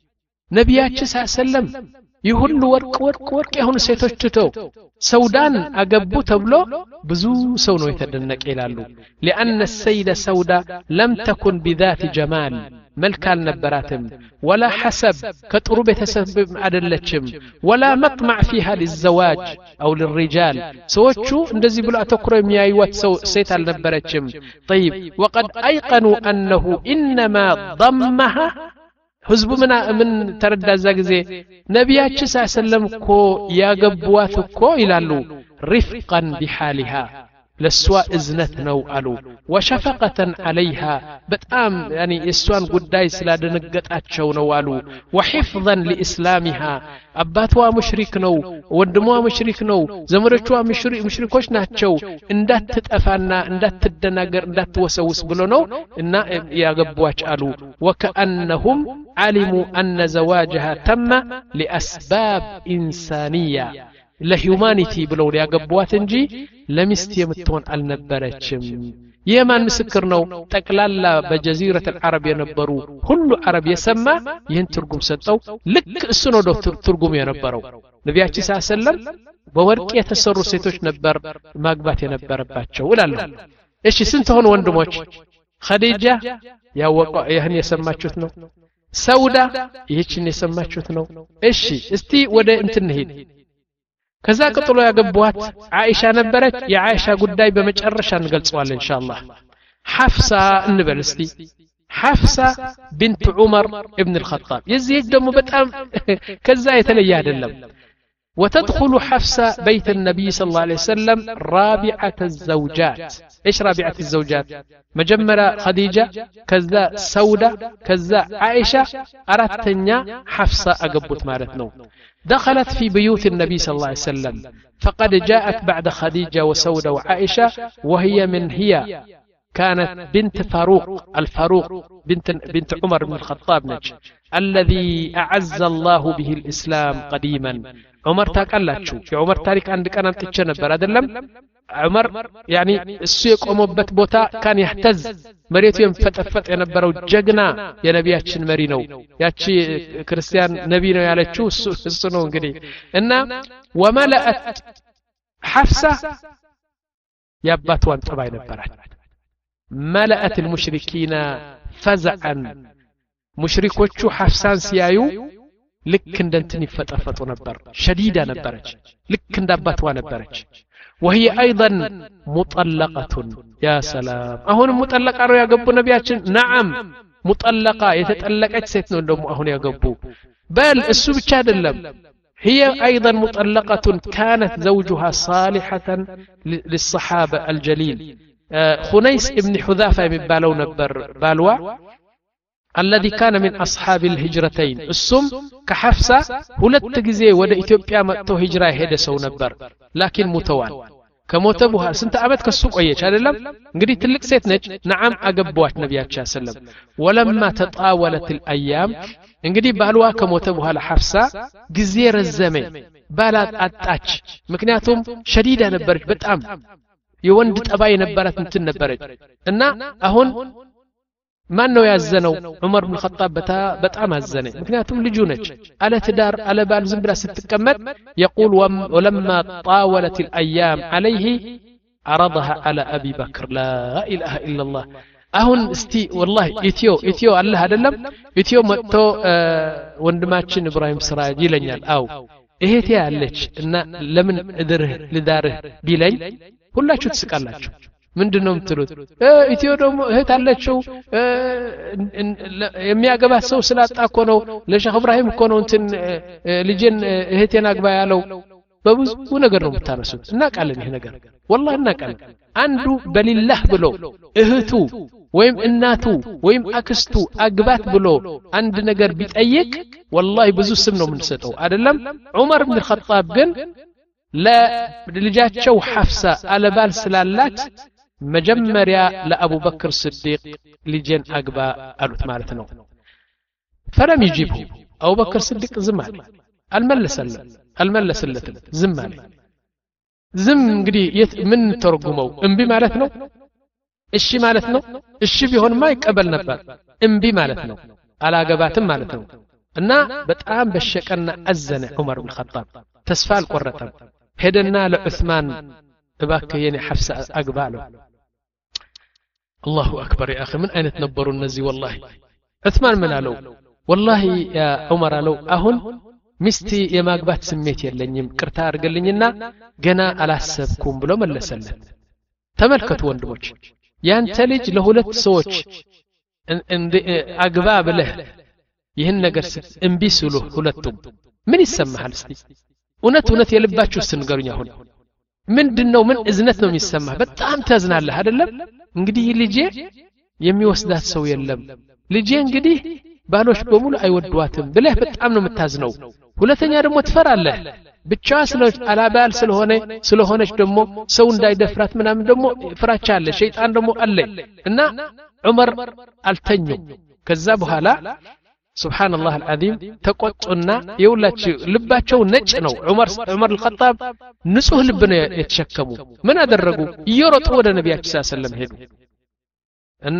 ነቢያችን ሰለላም ይሁሉ ወርቅ ወርቅ ወርቅ የሆኑ ሴቶች ትተው ሰውዳን አገቡ ተብሎ ብዙ ሰው ነው የተደነቀ ይላሉ لأن السيدة سودا لم تكن بذات جمال መልክ አልነበራትም ولا حسب ከጥሩ ቤተሰብ አይደለችም ولا مطمع فيها للزواج أو للرجال ሰዎቹ እንደዚህ ብሎ አተኩረው የሚያዩት ሰው ሴት አልነበረችም طيب وقد أيقنوا أنه إنما ضمها ህዝቡ ምን ምን ተረዳዛ ጊዜ ነቢያችን ሰለላም እኮ ያገቡዋት እኮ ይላሉ رفقا بحالها ለሷ እዝነት ነው አሉ وشفقة عليها በጣም يعني እሷን ጉዳይ ስላደነገጣቸው ነው አሉ وحفظا لإسلامها አባቷ ሙሽሪክ ነው ወንድሟ ሙሽሪክ ነው ዘመዶቿ ሙሽሪኮች ናቸው እንዳትጠፋና እንዳትደናገር እንዳትወሰውስ ብሎ ነው እና ያገቧች አሉ وكأنهم علموا أن زواجها تم لأسباب إنسانية ለሂዩማኒቲ ብለው ያገቧት እንጂ ለሚስት የምትሆን አልነበረችም የማን ምስክር ነው ጠቅላላ በጀዚረተ አረብ የነበሩ ሁሉ አረብ የሰማ ይህን ትርጉም ሰጠው ልክ እሱ ነው ትርጉም የነበረው ነቢያችን ሰለላም በወርቅ የተሰሩ ሴቶች ነበር ማግባት የነበረባቸው ይላሉ እሺ ስንት ሆነ ወንድሞች ኸዲጃ ያወቀ ይህን የሰማችሁት ነው ሰውዳ ይህችን የሰማችሁት ነው እሺ እስቲ ወደ እንትን ሄድ ከዛ ቀጥሎ ያገቧት አይሻ ነበረች የአይሻ ጉዳይ በመጨረሻ እንገልጸዋለን ኢንሻአላህ ሐፍሳ እንበል እስቲ ሐፍሳ بنت عمر ابن الخطاب የዚህ ደግሞ በጣም ከዛ የተለየ አይደለም وتدخل حفصة بيت النبي صلى الله عليه وسلم رابعة الزوجات ايش رابعة الزوجات مجمرة خديجة كذا سودة كذا عائشة أردتنيا حفصة أقبط مالتنا دخلت في بيوت النبي صلى الله عليه وسلم فقد جاءت بعد خديجة وسودة وعائشة وهي من هي كانت بنت فاروق الفاروق بنت بنت عمر بن الخطاب نج الذي أعز الله به الإسلام قديما عمر تاكلاتشو في عمر تاريخ عندك أنا تتشنبر أدلم عمر يعني السوق أمبت بوتا كان يهتز مريت ينفتفت ينبرو جغنا يا نبياتشن مرينو ياتشي كريستيان نبينا يالتشو السنو انقدي إن وملأت حفصة ياباتوان طبعا نبرات ملأت المشركين فزعا مشركوچو حفصان سيايو ልክ እንደንትን ይፈጠፈጡ ነበር شديدة ነበረች ልክ እንዳባቷ ነበረች وهي ايضا مطلقة يا سلام አሁን مطلقة ነው ያገቡ ነቢያችን نعم مطلقة የተጠለቀች ሴት ነው ደግሞ አሁን ያገቡ بل እሱ ብቻ አይደለም هي ايضا مطلقة كانت زوجها صالحة للصحابة الجليل خنيس ابن حذافة የሚባለው ነበር ባልዋ الذي كان من أصحاب الهجرتين السم كحفصة ሁለት ጊዜ ወደ ኢትዮጵያ መጥቶ ሂጅራ ሄደ ሰው ነበር لكن ሙተዋል ከሞተቡها ስንት አመት ከሱ ቆየች አይደለም እንግዲህ ትልቅ ሴት ነች نعم አገባዋት ነብያችን ሰለላም ولما تطاولت الايام እንግዲህ ባልዋ ከሞተ በኋላ حفصة ጊዜ ረዘመ ባላት አጣች ምክንያቱም شديدة ነበረች በጣም የወንድ ጠባይ ነበራት እንትን ነበረች እና አሁን ማን ነው ያዘነው ዑመር ኢብኑ ኸጣብ በጣም አዘነ ምክንያቱም ልጁ ነች አለ ትዳር አለ ባል ዝም ብላ ስትቀመጥ يقول ولما طاولت الايام عليه عرضها على ابي بكر لا اله الا الله አሁን እስቲ والله ኢትዮ ኢትዮ አላህ አይደለም ኢትዮ መጥቶ ወንድማችን ኢብራሂም ስራጅ ይለኛል አው እህቴ ያለች እና ለምን እድርህ ልዳርህ ቢለኝ ሁላችሁ ትስቃላችሁ ምንድነው የምትሉት ኢትዮ ደግሞ እህት አለችው የሚያገባት ሰው ስላጣ እኮ ነው ለሼህ ኢብራሂም እኮ ነው እንትን ልጅን እህቴን አግባ ያለው በብዙ ነገር ነው የምታነሱት እናቃለን ይሄ ነገር والله እናቃለን አንዱ በሊላህ ብሎ እህቱ ወይም እናቱ ወይም አክስቱ አግባት ብሎ አንድ ነገር ቢጠይቅ والله ብዙ ስም ነው የምንሰጠው አይደለም ዑመር ኢብኑ ኸጣብ ግን ለልጃቸው ሐፍሳ አለባል ስላላት መጀመሪያ ለአቡ በክር ስዲቅ ልጅን አግባ አሉት ማለት ነው فلم يجيبه አቡበክር ስዲቅ ዝም አለ አልመለሰለም አልመለሰለትም ዝም አለ ዝም እንግዲህ ምን ተርጉመው እምቢ ማለት ነው እሺ ማለት ነው እሺ ቢሆንማ ይቀበል ነበር እምቢ ማለት ነው አላገባትም ማለት ነው እና በጣም በሸቀና አዘነ ዑመር ኢብኑ ኸጣብ ተስፋ አልቆረጠም ሄደና ለዑስማን እባክህ የኔ ሐፍሳ አግባለው الله أكبر يا أخي من أين تنبروا النزي والله عثمان من قالوا والله يا عمر قالوا أهون مستي يا ماقبات سميت يلنيم كرتار قال لنا جنا على سبكم بلو ملسلت تملكت وندمج ينتلج لهولت سوچ ان أقباب له يهن نقر انبيسوا له هولتهم من يسمى حالستي ونت ونت يلباتشو السنقرون يهون من دنو من إذنتهم يسمى بتعام تازنا الله هذا اللب እንግዲህ ልጄ የሚወስዳት ሰው የለም ልጄ እንግዲህ ባሎች በሙሉ አይወዷትም ብለህ በጣም ነው የምታዝነው ሁለተኛ ደግሞ ትፈራለህ ብቻ ስለሆነች አላባል ስለሆነ ስለሆነች ደግሞ ሰው እንዳይደፍራት ምናምን ደግሞ ፍራቻ አለ ሸይጣን ደግሞ አለ እና ዑመር አልተኙ ከዛ በኋላ ሱብሃንአላህ አልዓዚም ተቆጡና የውላችሁ ልባቸው ነጭ ነው ዑመር ዑመር الخطاب ንጹህ ልብ ነው የተሸከሙ ምን አደረጉ እየሮጡ ወደ ነብያችን ሰለላሁ ዐለይሂ ወሰለም ሄዱ እና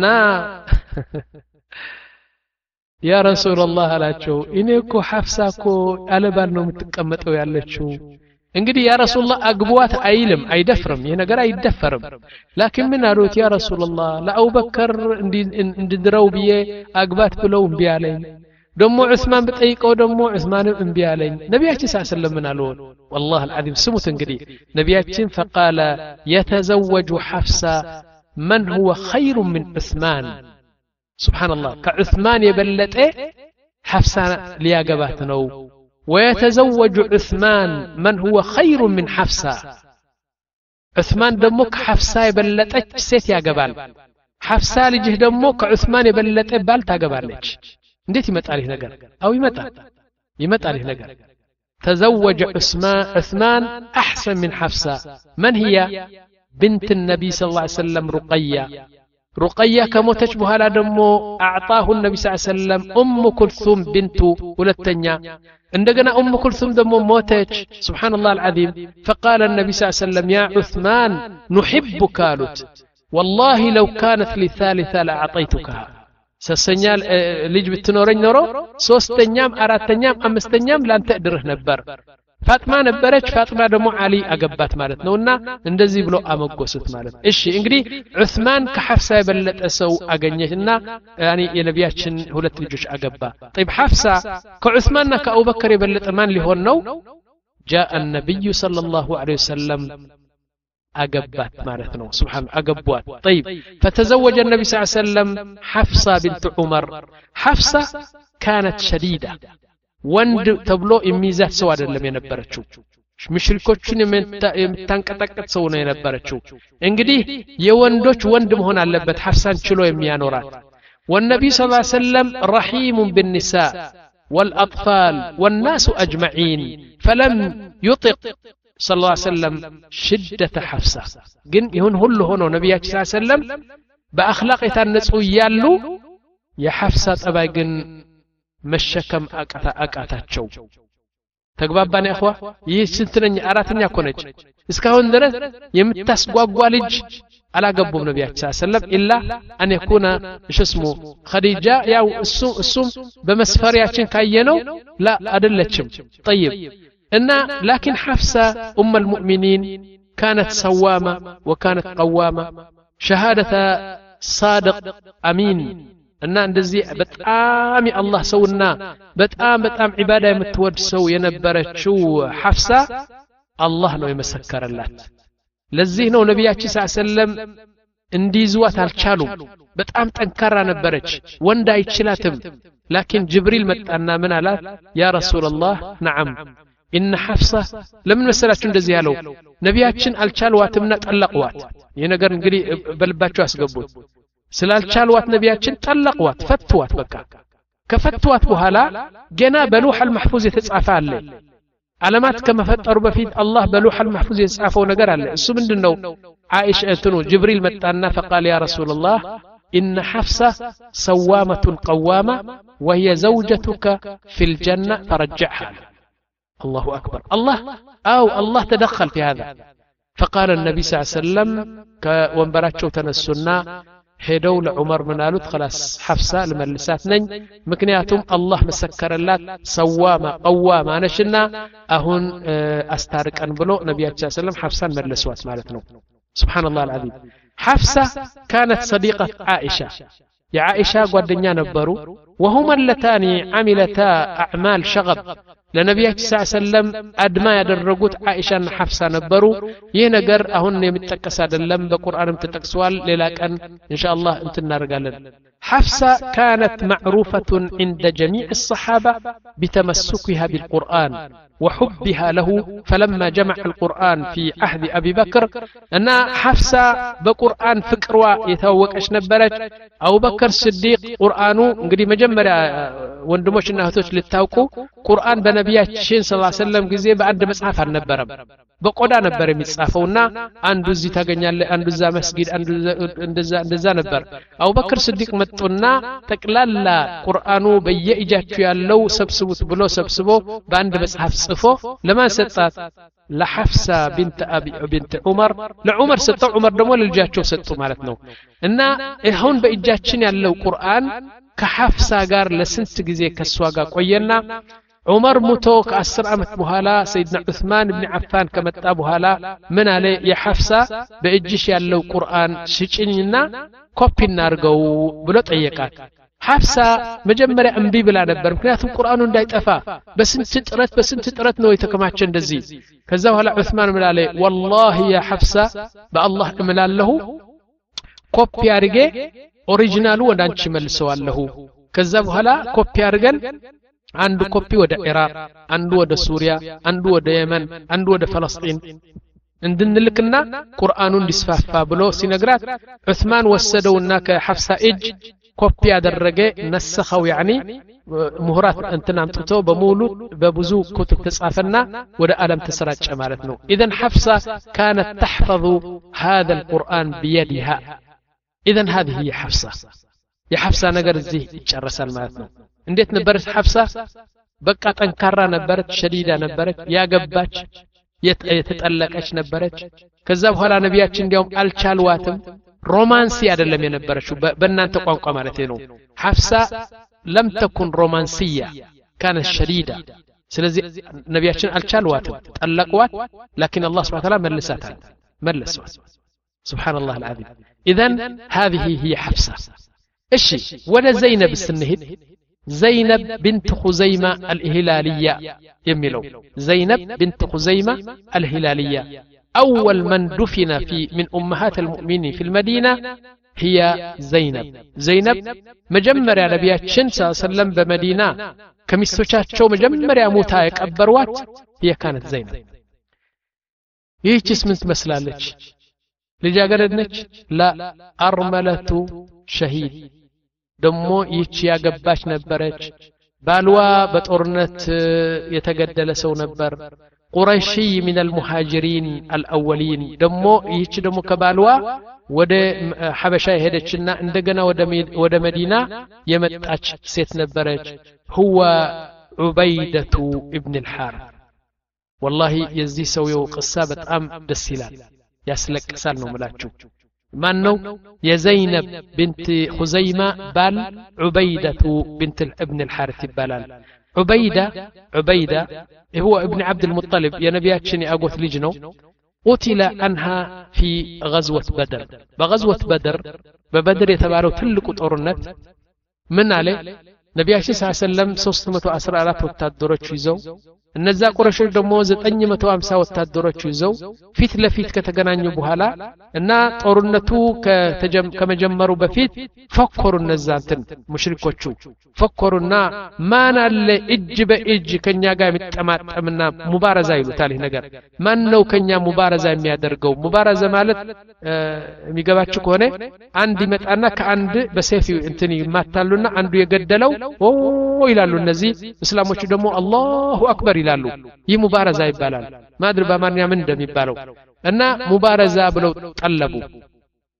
ያ ረሱላህ አላቸው እኔ እኮ ሐፍሳ እኮ አለባል ነው የምትቀመጠው ያለችው እንግዲህ ያ ረሱላህ አግቧት አይልም አይደፍርም ይሄ ነገር አይደፈርም ላኪን ምን አሉት ያ ረሱላህ ለአቡበከር እንድድረው ብዬ አግባት ብለው እምቢ አለኝ ደሞ ዑስማን በጠይቀው ደሞ ዑስማን እምቢ አለኝ ነብያችን ሰለላሁ ዐለይሂ ወሰለም ምን አሉ والله العظيم سموت እንግዲህ ነብያችን فقال يتزوج حفصة من هو خير من عثمان سبحان الله كعثمان يبلطه حفصة لياغبات ነው ويتزوج عثمان من هو خير من حفصة عثمان ደሞ ከሐፍሳ የበለጠች ሴት ያገባል ሐፍሳ ልጅህ ደሞ ከዑስማን የበለጠ ባል ታገባለች እንዴት ይመጣል ይሄ ነገር አው ይመጣል ይመጣል ይሄ ነገር تزوج عثمان عثمان احسن من حفصة من هي بنت النبي صلى الله عليه وسلم رقية رقية كموتش بهالا دمو اعطاه النبي صلى الله عليه وسلم ام كلثوم بنت ولتنيا عندنا ام كلثوم دمو موتش سبحان الله العظيم فقال النبي صلى الله عليه وسلم يا عثمان نحبك قالت والله لو كانت لي ثالثة لاعطيتكها سسنيال ልጅ ብትኖረኝ ኖሮ ሶስተኛም አራተኛም አምስተኛም ላንተ እድርህ ነበር ፋጥማ ነበረች ፋጥማ ደግሞ አሊ አገባት ማለት ነውና እንደዚህ ብሎ አመጎሱት ማለት እሺ እንግዲህ ዑስማን ከሐፍሳ የበለጠ ሰው አገኘና ያኒ የነቢያችን ሁለት ልጆች አገባ طيب حفصة ከዑስማንና ከአቡበከር የበለጠ ማን ሊሆን ነው جاء النبي صلى الله عليه وسلم أجبات مالتنا سبحان أجبوات طيب فتزوج النبي صلى الله عليه وسلم حفصة بنت عمر حفصة كانت شديدة وند تبلو إميزات سواد لم ينبرتشو مشركوتشن يمتانكتكت سونا ينبرتشو انجدي يوندوش وندم هنا اللبت حفصة شلو يميانورات والنبي صلى الله عليه وسلم رحيم بالنساء والأطفال والناس أجمعين فلم يطق صلى الله عليه وسلم شدة حفصة جن يهون هلو هونو نبي صلى الله عليه وسلم بأخلاق تنسو يالو يا حفصة أبا جن مشكم أكتا أكتا تشو تقبابان يا أخوة يسنتني أراتني أكونج إسكاهون درس يمتاس قوالج على قبوم نبي صلى الله عليه وسلم إلا أن يكون إيش اسمه خديجة يا السوم السوم بمسفرياتين كاينو لا أدلتشم طيب إن لكن حفصة أم المؤمنين كانت صوامة وكانت قوامة شهادة صادق أمين إن عندزي بتآمي الله سونا بتآم بتآم عبادة متود سو ينبرت شو حفصة الله نو يمسكر اللات لزينو نبياتي صلى الله عليه وسلم اندي زوات الشالو بتآم تنكرر نبرت وندا يتشلاتم لكن جبريل متأنا من علات يا رسول الله نعم إن حفصة لم نسألش እንደዚህ ያለው ነቢያችን አልቻልዋትምና ጠለቅዋት የነገር እንግዲህ በልባቸው አስገቡት ስላልቻልዋት ነቢያችን ጠለቅዋት ፈትዋት በቃ ከፈትዋት በኋላ ገና በሉህ አልመህፉዝ የተጻፈ አለ ዓለማት ከመፈጠሩ በፊት አላህ በሉህ አልመህፉዝ የተጻፈው ነገር አለ እሱ ምንድነው አይሻ እንትኑ ጅብሪል መጣና فقال يا رسول الله إن حفصة صوامة قوامة وهي زوجتك في الجنة فرجعها. الله أكبر. الله أو الله تدخل في هذا. فقال النبي صلى الله عليه وسلم وانبراتشو تنسنا هدو لعمر من قالوا خلاص حفصة لملسات نين مكنياتهم الله مسكر اللات صوامة قوامة نشنا أهون أستارك أنبلو نبي صلى الله عليه وسلم حفصة ملسوات مالتنا. سبحان الله العظيم. حفصة كانت صديقة عائشة. يا عائشة قدنيا نبرو وهما اللتان عملتا أعمال شغب لنبي صلى الله عليه وسلم أدما يدرقوت عائشة حفصة نبرو ينقر أهن يمتكس هذا اللم بقرآن متتكسوال للاك أن إن شاء الله انتنا رقالا. حفصة كانت معروفة عند جميع الصحابة بتمسكها بالقرآن وحبها له فلما جمع القرآن في عهد أبي بكر أن حفصة بقرآن فكروا يتوقعش نبرت أو بكر الصديق قرآنه انقدي مجمّر وندموش انه توش للتاوكو قرآن بنبياتشين صلى الله عليه وسلم قزي بعد مصحف النبرم بقودا نبر مصحفونا عندو زي تاغنيال عندو زا مسجد عندو اندزا اندزا نبر أو بكر الصديق متونا تقلالا قرآنه بيئجاتشو يالو سبسبوت بلو سبسبو بعد مصحف صفو لما ستات لحفصة بنت أبي بنت عمر لعمر ستة عمر دمو للجاتشو ستو مالتنو إن هون بإجاتشين يالو قرآن كحفصة قار لسنت جزي كسواقا قوينا عمر موتو كأسر عمت بهالا سيدنا عثمان بن عفان كمت أبوهالا من عليه يا حفصة بإجيش يالو قرآن شيشينينا كوبي نارغو بلوت أيكات حفصة مجمّر أنبي بلا نبر مكنياتهم قرآن دايت أفا بس انت تقرأت بس انت تقرأت نوي تكماتشن دزي كذا هلا عثمان من عليه والله يا حفصة بالله من له كوبي أرجع أوريجينالو ودانش ملسوا له كذا هلا كوبي أرجل عنده كوبي ودا العراق عنده ودا سوريا عنده ودا يمن عنده ودا فلسطين عندن لكنا قرآن دسفافا بلو سينغرات عثمان وسدونا كحفصة إج كوبي أدرجة نسخوا يعني مهرات أنتنا أمتو بمولود ببزو كتب تسعفنا ولا ألم تسرج أمالتنا. إذن حفصة كانت تحفظ هذا القرآن بيدها. إذن هذه هي حفصة. يا حفصة نقر زي الرسال مالتنا. عندت نبرت حفصة بقت أنكرة نبرت شديدة نبرت يا قباج يتتألقش نبرت كذا ولا نبياتش اليوم الشالواتم رومانسي አይደለም የነበረችው በእናንተ ቋንቋ ማለት ነው حفصة لم تكن رومانسية كانت شديدة ስለዚህ ነብያችን አልቻልዋትም ጠለቋት لكن الله سبحانه وتعالى ملساتها ملسوات سبحان الله العظيم. اذا هذه هي حفصة. ايش ولا زينب السنهد زينب بنت خزيمة الهلالية يميلو زينب بنت خزيمة الهلالية أول من دفن في من أمهات المؤمنين في المدينة هي زينب. زينب مجمّر يا نبي صلى الله عليه وسلم بمدينة كمستوشاتشو مجمّر يا موتا يكبروات هي كانت زينب. يهيش اسم تمثلالك لجاقردنك لا أرملة شهيد دمو يهيش يا قباش نبرج بالوا بطورنت يتقدل سو نبر قريشي من المهاجرين الأولين دمو يهيش دمو كبالوا وده حبشة هدتشنا عندنا وده مدينة يمتأج سيت نبرج هو عبيدة ابن الحارث. والله يزدي سويو قصابة أم دسيلات يسلك سالنو ملاچو مانو يا زينب بنت خزيمة بال عبيدة بنت ابن الحارث بلال. عبيدة عبيدة هو ابن عبد المطلب يا نبياتشني أقوث لجنو قتل عنها في غزوة بدر. بغزوة بدر ببدر يتبارو تلك طورنت من عليه نبياتشي صلى الله عليه وسلم ሶስት መቶ አስራ አራት ወታደሮች ይዘው እነዛ ቁረሾች ደግሞ ዘጠኝ መቶ ሃምሳ ወታደሮች ይዘው ፊት ለፊት ከተገናኙ በኋላ እና ጦርነቱ ከመጀመሩ በፊት ፈከሩ እነዛንተን ሙሽሪኮቹ ፈከሩና ማን አለ እጅ በእጅ ከኛ ጋር የሚጠማጠምና ሙባረዛ ይሉታል። ይሄ ነገር ማን ነው ከኛ ሙባረዛ የሚያደርገው? ሙባረዛ ማለት የሚገባችሁ ከሆነ አንድ ይመጣና ከአንድ በሰይፍ እንትን ይማታሉና አንዱ የገደለው ኦ ይላሉ። እነዚህ እስላሞቹ ደግሞ አላሁ አክበር ይላሉ። ይህ ሙባረዛ ይባላል። ማድር በማንኛ ምን እንደሚባለው እና ሙባረዛ ብለው ጠለቡ።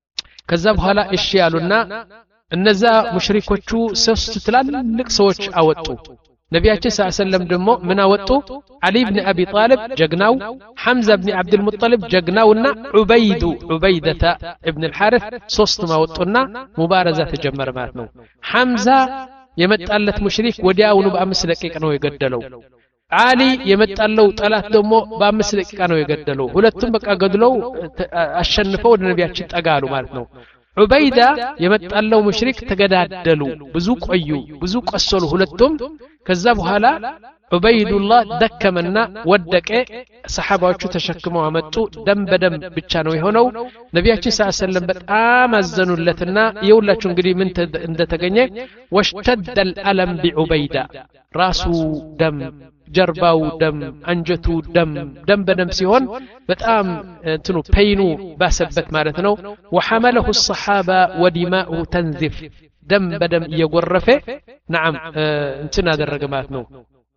ከዛ በኋላ እሺ ያሉና እነዛ ሙሽሪኮቹ ሶስት ትላልቅ ሰዎች አወጡ ነቢያችን ሰለላሁ ዐለይሂ ወሰለም ደግሞ ምን አወጡ አሊ ኢብኑ አቢ ጣሊብ ጀግናው ሐምዛ ኢብኑ አብዱል ሙጠሊብ ጀግናውና ዑበይዱ ዑበይደተ ኢብኑ አልሐሪስ ሶስት ማወጡና ሙባረዛ ተጀመረ ማለት ነው ሐምዛ የመጣለት ሙሽሪክ ወዲያውኑ በአምስት ደቂቃ ነው የገደለው አሊ የመጣለው ጠላት ደግሞ በአምስት ደቂቃ ነው የገደለው ሁለቱም በቃ ገድለው አሸንፈው ወደ ነቢያችን ጠጋሉ ማለት ነው ዑበይዳ የመጣለው ሙሽሪክ ተገዳደሉ ብዙ ቆዩ ብዙ ቆሰሉ ሁለቱም ከዛ በኋላ ዑበይዱላህ ደከመና ወደቀ ሰሃባዎቹ ተሸክመው አመጡ ደም በደም ብቻ ነው የሆነው ነቢያችን ሰለላሁ ዐለይሂ ወሰለም በጣም አዘኑለትና የሁላችሁ እንግዲህ ምን እንደተገኘ ወሽተደ الالم بعبيده ራሱ ደም ጀርባው ደም አንጀቱ ደም ደም በደም ሲሆን በጣም እንትኑ ፔይኑ ባሰበት ማለት ነው وحمله الصحابه ودماؤه تنزف ደም በደም እየጎረፈ نعم እንትን አደረገ ማለት ነው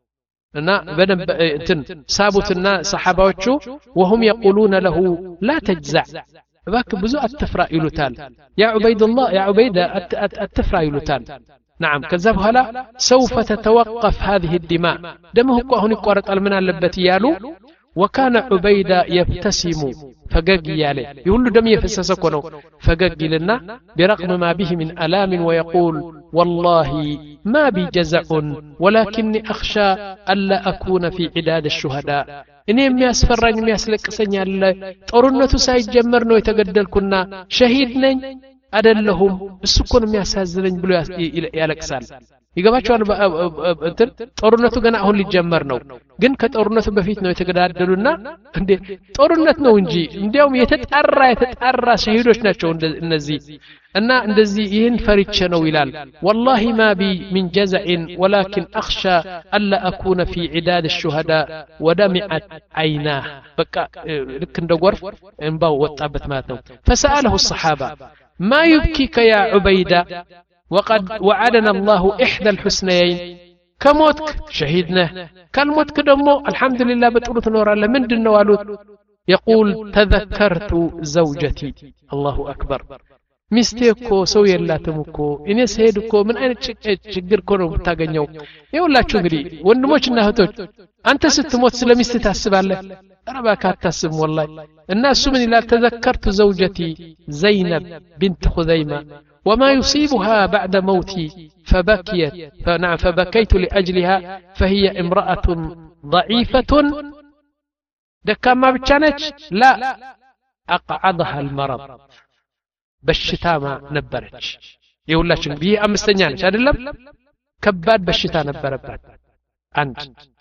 እና በደም እንትን ሳቡትና ሰሃባዎቹ وهم يقولون له لا تجزع باك ብዙ አትፍራ ይሉታል يا عبيد الله يا عبيده አትፍራ ይሉታል نعم كذا بهلا سوف تتوقف هذه الدماء دمه هون يقرطال من አለበት ያሉ وكان عبيده يبتسم فقق ياله يقول له دم يفسس እኮ ነው فقق ይልና برغم ما به من الام ويقول والله ما بي جزع ولكني اخشى الا اكون في عداد الشهداء እኔ የሚያስፈራኝ የሚያስለቅሰኝ አለ ጦርነቱ ሳይጀመር ነው የተገደልኩና ሸሂድ ነኝ አይደለሁም እሱ እኮ ነው የሚያሳዝነኝ ብሎ ያለቅሳል ይገባቸዋል እንትን ጦርነቱ ገና አሁን ሊጀመር ነው ግን ከጦርነቱ በፊት ነው የተገዳደሉና እንዴ ጦርነት ነው እንጂ እንዲያውም የተጣራ የተጣራ ሸሂዶች ናቸው እነዚህ እና እንደዚህ ይህን ፈሪቼ ነው ይላል والله ما بي من جزع ولكن اخشى الا اكون في عداد الشهداء ودمعت عيناه በቃ ልክ እንደ ጎርፍ እንባው ወጣበት ማለት ነው فساله الصحابه ما يبكيك يا عبيده وقد وعدنا الله احدى الحسنيين كموتك شهيدنا كالموتك دمو الحمد لله بتقولوا تنور الله من دنو قالوا يقول تذكرت زوجتي الله اكبر ሚስቴኮ ሰው የላትምኮ እኔ ሰይድኮ ምን አይነት ችግር ኮ ነው ብታገኘው ይኸውላችሁ እንግዲህ ወንድሞችና እህቶች አንተ ስትሞት ስለሚስት ታስባለህ አረባካ አታስብ والله እና እሱ ምን ይላል ተዘከርቱ زوجتي زينب بنت خزيمة وما يصيبها بعد موتي فبكيت فنعم فبكيت لأجلها فهي امرأة ضعيفة دكما بتشانج لا أقعدها المرض بشتاما نبرج يقولش بيه أمستنيا نش أدلم كباد بشتا نبربات عند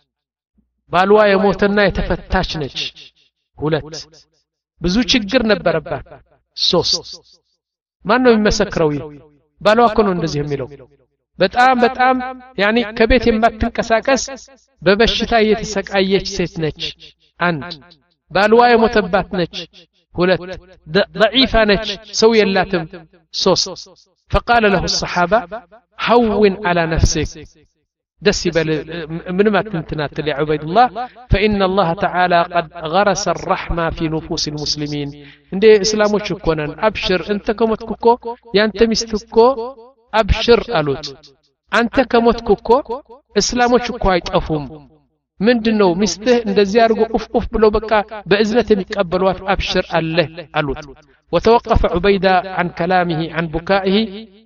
بالوا يموتنا يتفتاش نش هولت بزو ችግር ነበረባት ሶስት ማን ነው የሚመሰክረው ባሏ እኮ ነው እንደዚህ የሚለው በጣም በጣም ያኒ ከቤት የማትንቀሳቀስ በበሽታ የተሰቃየች ሴት ነች አንድ ባሏ የሞተባት ነች ሁለት ضعيفة ነች ሰው የላትም ሶስት فقال له الصحابة هون على نفسك دسبل من ما تنتنات لعبيد الله فإن الله تعالى قد غرس الرحمة في نفوس المسلمين عندي إسلامو شكونا أبشر أنت كمتكوكو يانت مستكو أبشر ألوت أنت كمتكوكو إسلامو شكوهيت أفهم من دنو مسته اندزي ارغو اف اف بلو بقى باذنته يقبلوا ابشر الله قالوت وتوقف عبيده عن كلامه عن بكائه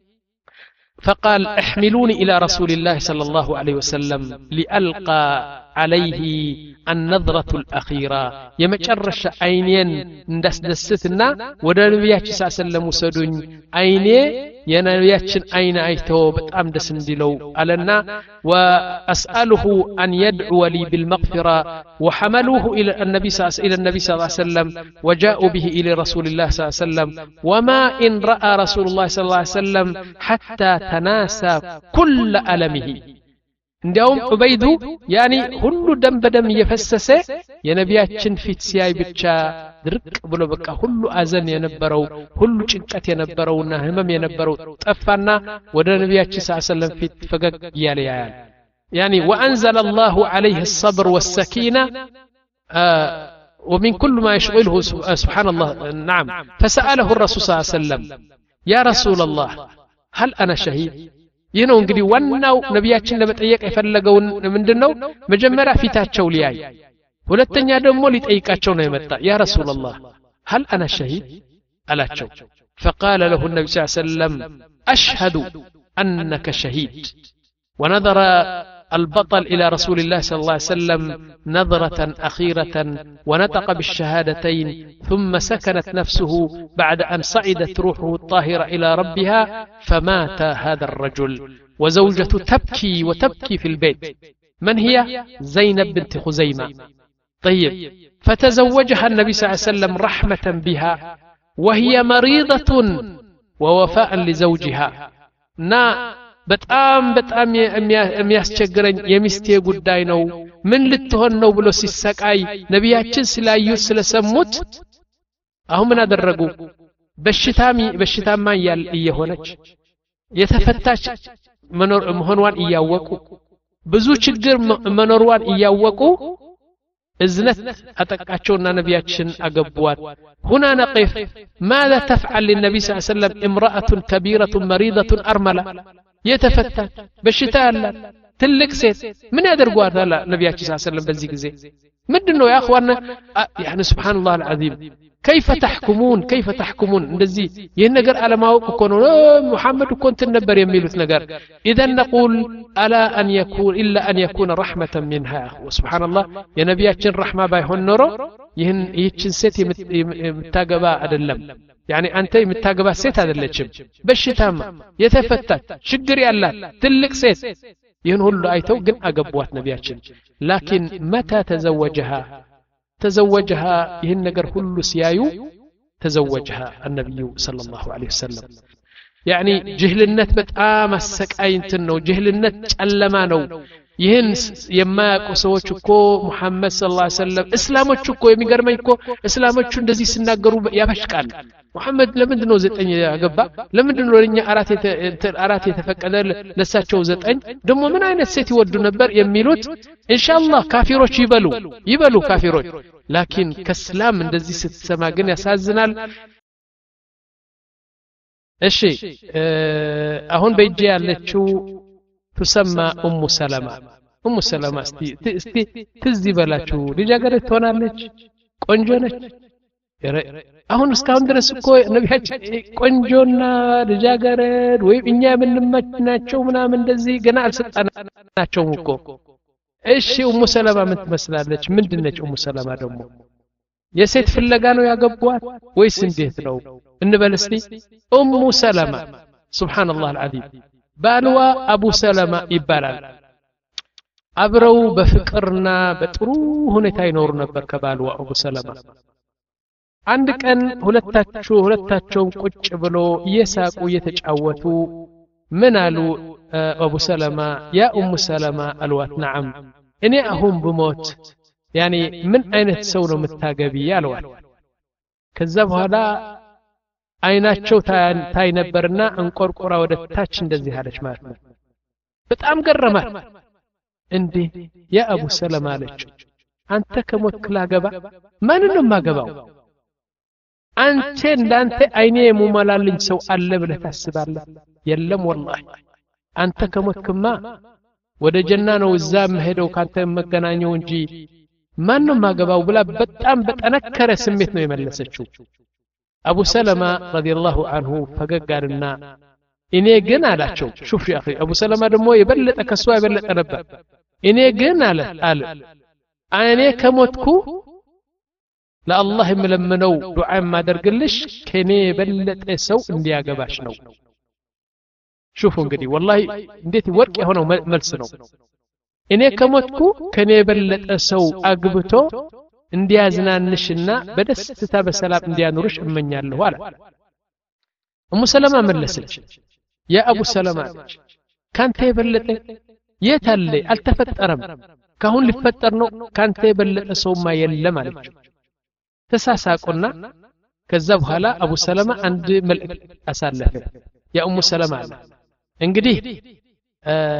فقال احملوني الى رسول الله صلى الله عليه وسلم لألقى عليه النظرة الأخيرة يمجرش عينين ندسدستنا ودا نبياتي صلى الله عليه وسلم وسدون عيني ينبياتشن عين عيته بتام دس اندلو علنا واساله ان يدعو لي بالمغفرة وحملوه الى النبي صلى الى النبي صلى الله عليه وسلم وجاءوا به الى رسول الله صلى الله عليه وسلم وما ان راى رسول الله صلى الله عليه وسلم حتى تناسى كل ألمه እንዲያውም ዑበይዱ ያኒ ሁሉ ደም በደም እየፈሰሰ የነቢያችን ፊት ሲያይ ብቻ ድርቅ ብሎ በቃ ሁሉ አዘን የነበረው ሁሉ ጭንቀት የነበረውና ህመም የነበረው ጠፋና ወደ ነቢያችን ሰለላሁ ዐለይሂ ወሰለም ፊት ፈገግ ያለ ያያል يعني وأنزل الله عليه الصبر والسكينة ومن كل ما يشغله سبحان الله. نعم. فسأله الرسول صلى الله عليه وسلم يا رسول الله هل أنا شهيد؟ ينو እንግዲህ ዋናው ነብያችን ለመጠየቅ የፈለገው ምንድነው? መጀመሪያ ፊታቸው ሊያይ፣ ሁለተኛ ደግሞ ሊጠይቃቸው ነው የመጣ። ያ ረሱላህ هل أنا شهيد አላቸው። فقال له النبي صلى الله عليه وسلم أشهد أنك شهيد. ونظر البطل إلى رسول الله صلى الله عليه وسلم نظرة أخيرة ونطق بالشهادتين ثم سكنت نفسه بعد أن صعدت روحه الطاهرة إلى ربها فمات هذا الرجل وزوجته تبكي وتبكي في البيت. من هي؟ زينب بنت خزيمة. طيب فتزوجها النبي صلى الله عليه وسلم رحمة بها وهي مريضة ووفاء لزوجها. نا በጣም በጣም የሚያስቸግረኝ የሚስቴ ጉዳይ ነው ምን ልትሆን ነው ብሎ ሲሰቃይ ነብያችን ስላዩት ስለሰሙት አሁን ምን አደረጉ? በሽታሚ በሽታማ ያል እየሆነች የተፈታች መኖር መሆኗን እያወቁ ብዙ ችግር መኖሯን እያወቁ እዝነት አጠቃቸውና ነብያችን አገቧት። هنا نقف ماذا تفعل للنبي صلى الله عليه وسلم امرأة كبيرة مريضة أرملة يتفتى بالشتاء تلك سيد من يدرقوات هلا نبياتي صلى الله عليه وسلم بزي ጊዜ ምንድነው يا اخوانا يعني سبحان الله العظيم كيف تحكمون كيف تحكمون እንደዚህ ይሄን ነገር አለማወቅ እኮ ነው محمد እኮ እንትን ነበር የሚሉት ነገር اذا نقول الا ان يكون الا ان يكون رحمة منها وسبحان الله የነብያችን رحمة ባይሆን ኖሮ ይህን ይህችን ሴት የምታገባ አይደለም يعني أنت متاجبة سيت هذا اللي تشم بشتام يتفتت شجر الله تلك سيت ينهل أيتو جن أجبوات نبياتشن. لكن متى تزوجها تزوجها يهن نجر كل سيايو تزوجها النبي صلى الله عليه وسلم. يعني جهل النت بتآم السكاين تنو جهل النت علمانو ይህን የማያውቁ ሰዎች እኮ ሙሐመድ ሰለላሁ ዐለይሂ ወሰለም እስላሞች እኮ የሚገርመኝ እኮ እስላሞቹ እንደዚህ ሲናገሩ ያበሽቃል። ሙሐመድ ለምንድን ነው ዘጠኝ ያገባ? ለምንድን ነው ለኛ አራት አራት የተፈቀደ ለሳቸው ዘጠኝ? ደግሞ ምን አይነት ሴት ይወዱ ነበር የሚሉት ኢንሻአላህ ካፊሮች ይበሉ ይበሉ ካፊሮች። ላኪን ከእስላም እንደዚህ ስትሰማ ግን ያሳዝናል። እሺ አሁን በእጄ ያለችው تسمى أم سلمة. أم سلمة استي استي تزي بلاچو ልጃገረድ ትሆናለች ቆንጆ ነች። አሁን እስካሁን ድረስ እኮ ነብያችን ቆንጆና ልጃገረድ ወይ እኛ የምንመችናቸው ምናምን እንደዚህ ገና አልሰጣናቸውም እኮ። እሺ ኡሙ ሰለማ ምን ትመስላለች? ምንድነች ኡሙ ሰለማ ደግሞ? የሴት ፍለጋ ነው ያገቧት ወይስ እንዴት ነው እንበል እስቲ። ኡሙ ሰለማ ሱብሃንአላህ አልዓዚም ባልዋ አቡ ሰለማ ይባላል። አብረው በፍቅርና በጥሩ ሁኔታ ይኖሩ ነበር ከባልዋ አቡ ሰለማ። አንድ ቀን ሁለታቸው ሁለታቸውም ቁጭ ብሎ እየሳቁ እየተጫወቱ ምን አሉ? አቡ ሰለማ ያ ኡሙ ሰለማ አልዋት ነዓም እኔ አሁን ብሞት ያኒ ምን አይነት ሰው ነው የምታገቢ አልዋት። ከዛ በኋላ አይናቸው ታይ ነበርና እንቆርቆራ ወደ ታች እንደዚህ አለች ማለት ነው። በጣም ገረማት። እንዴ ያ አቡ ሰለማ አለች አንተ ከሞትክ ላገባ ማንን ነው ማገባው? አንተ እንዳንተ አይኔ የሙማላልኝ ሰው አለ ብለህ ታስባለህ? የለም ወላሂ አንተ ከሞትክማ ወደ ጀና ነው እዛ መሄደው ካንተ መገናኘው እንጂ ማን ነው ማገባው ብላ በጣም በጠነከረ ስሜት ነው የመለሰችው። አቡ ሰለማ ረዲየላሁ ዐንሁ ፈገጋልና እኔ ግን አላቸው ሹፍ ያ አኺ አቡ ሰለማ ደግሞ የበለጠ ከሷ የበለጠ ነበር። እኔ ግን አለ አለ እኔ ከሞትኩ ለአላህ የምለምነው ዱዓ የማደርግልሽ ከኔ የበለጠ ሰው እንዲያገባሽ ነው። ሹፉ እንግዲህ ወላሂ እንዴት ወርቅ የሆነው መልስ ነው። እኔ ከሞትኩ ከኔ የበለጠ ሰው አግብቶ እንዲያዝናንሽና በደስታ በሰላም እንዲያኖርሽ እመኛለሁ አለ። ኡሙ ሰለማ መለሰች ያ አቡ ሰለማ ካንተ የበለጠ የት አለ? አልተፈጠረም። ካሁን ሊፈጠር ነው። ካንተ የበለጠ ሰውማ የለም አለች። ተሳሳቁና ከዛ በኋላ አቡ ሰለማ አንድ መልእክት አሳለፈ። ያ ኡሙ ሰለማ አለ እንግዲህ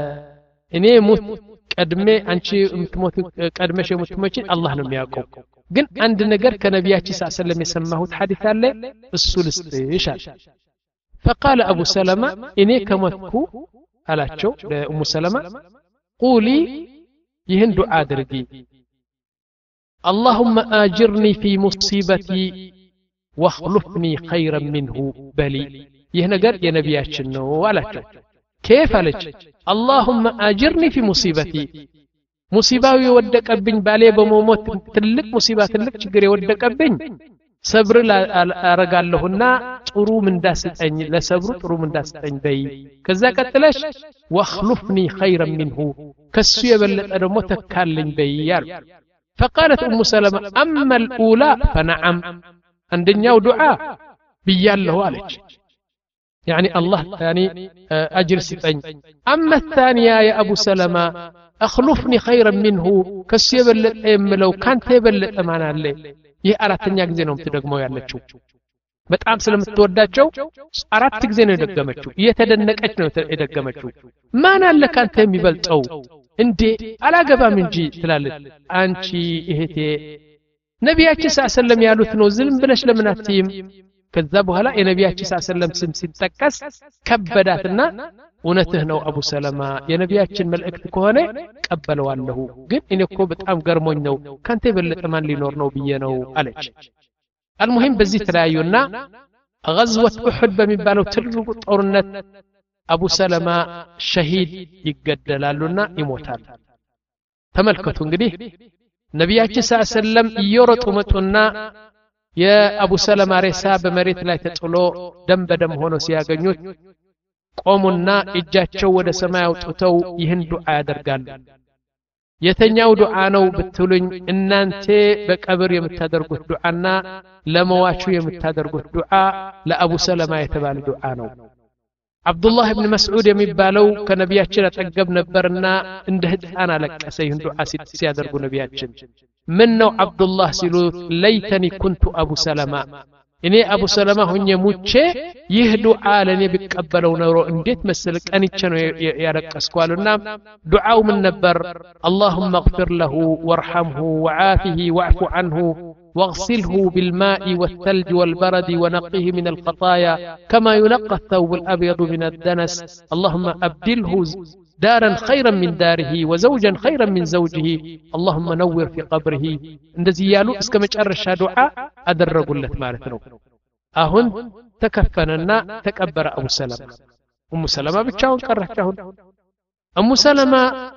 እኔ ሙት ቀድሜ አንቺ የምትሞት ቀድመሽ የምትሞቺ አላህ ነው የሚያውቀው። ግን አንድ ነገር ከነቢያችን ሰለላሁ ዐለይሂ ወሰለም የሰማሁት ሐዲስ አለ እሱ ልስጥሽ አለ فقال ابو سلمة اني كمتكو አላቸው ለኡሙ ሰለማ قولي ይህን ዱዓ አድርጊ اللهم آجرني في مصيبتي واخلفني خيرا منه بلي ይህ ነገር የነቢያችን ነው አላቸው كيف አለች اللهم آجرني في مصيبتي ሙሲባው የወደቀብኝ ባሌ በመሞት ትልቅ ሙሲባ ትልቅ ችግር የወደቀብኝ ሰብር አረጋለሁና ጥሩ ምንዳስጠኝ ለሰብሩ ጥሩ ምንዳስጠኝ በይ ከዛ ቀጥለሽ واخلفني خيرا منه ከሱ የበለጠ ደግሞ ተካልኝ በይ ያል فقالت ام سلمة اما الاولى فنعم عندኛው ዱዓ ብያለሁ አለች يعني الله يعني اجر سጠኝ اما الثانيه يا ابو سلمة اخلفني خيرا منه ከሱ የበለጠ የምለው ካንተ የበለጠ ማን አለ ይህ አራተኛ ጊዜ ነው የምትደግመው ያለችው በጣም ስለምትወዳቸው አራት ጊዜ ነው የደገመችው እየተደነቀች ነው የደገመችው ማን አለ ካንተ የሚበልጠው እንዴ አላገባም እንጂ ትላለች አንቺ እህቴ ነቢያችን ሰለላሁ ዐለይሂ ወሰለም ያሉት ነው ዝም ብለሽ ለምን አትይም ከዛ በኋላ የነቢያችን ሰለላሁ ዐለይሂ ወሰለም ስም ሲጠቀስ ከበዳትና እውነትህ ነው አቡ ሰለማ የነቢያችን መልእክት ከሆነ ቀበለዋለሁ ግን እኔ እኮ በጣም ገርሞኝ ነው ካንተ የበለጠ ማን ሊኖር ነው ብዬ ነው አለች المهم በዚህ ተለያዩና غزوة احد በሚባለው ትልቁ ጦርነት አቡ ሰለማ ሸሂድ ይገደላሉና ይሞታል ተመልከቱ እንግዲህ ነቢያችን ሰለላሁ ዐለይሂ ወሰለም እየሮጡ መጡና የአቡ ሰለማ ሬሳ በመሬት ላይ ተጥሎ ደም በደም ሆኖ ሲያገኙት ቆሙና እጃቸው ወደ ሰማይ አውጥተው ይህን ዱዓ ያደርጋሉ የተኛው ዱዓ ነው ብትሉኝ እናንተ በቀብር የምታደርጉት ዱዓና ለመዋቹ የምታደርጉት ዱዓ ለአቡ ሰለማ የተባለ ዱዓ ነው አብዱላህ ኢብኑ መስዑድ የሚባለው ከነቢያችን አጠገብ ነበርና እንደ ህፃን አለቀሰ ይህን ዱዓ ሲያደርጉ ነቢያችን ምን ነው አብዱላህ ሲሉት ለይተኒ ኩንቱ አቡ ሰለማ እኔ አቡ ሰለማ ሆኜ ሙቼ ይህ ዱዓ ለኔ ቢቀበለው ነው እንዴት መሰል ቀንቼ ነው ያለቀስኳልና ዱዓው ምን ነበር اللهم اغفر له وارحمه وعافه واعف عنه واغسله بالماء والثلج والبرد ونقه من الخطايا كما ينقى الثوب الأبيض من الدنس اللهم أبدله دارا خيرا من داره وزوجا خيرا من زوجه اللهم نور في قبره እንደዚህ ያሉ እስከ መጨረሻ ዱዓ አደረጉለት ማለት ነው አሁን ተከፈነና ተቀበረ አቡ ሰለማ ኡሙ ሰለማ ብቻውን ቀረች አሁን ኡሙ ሰለማ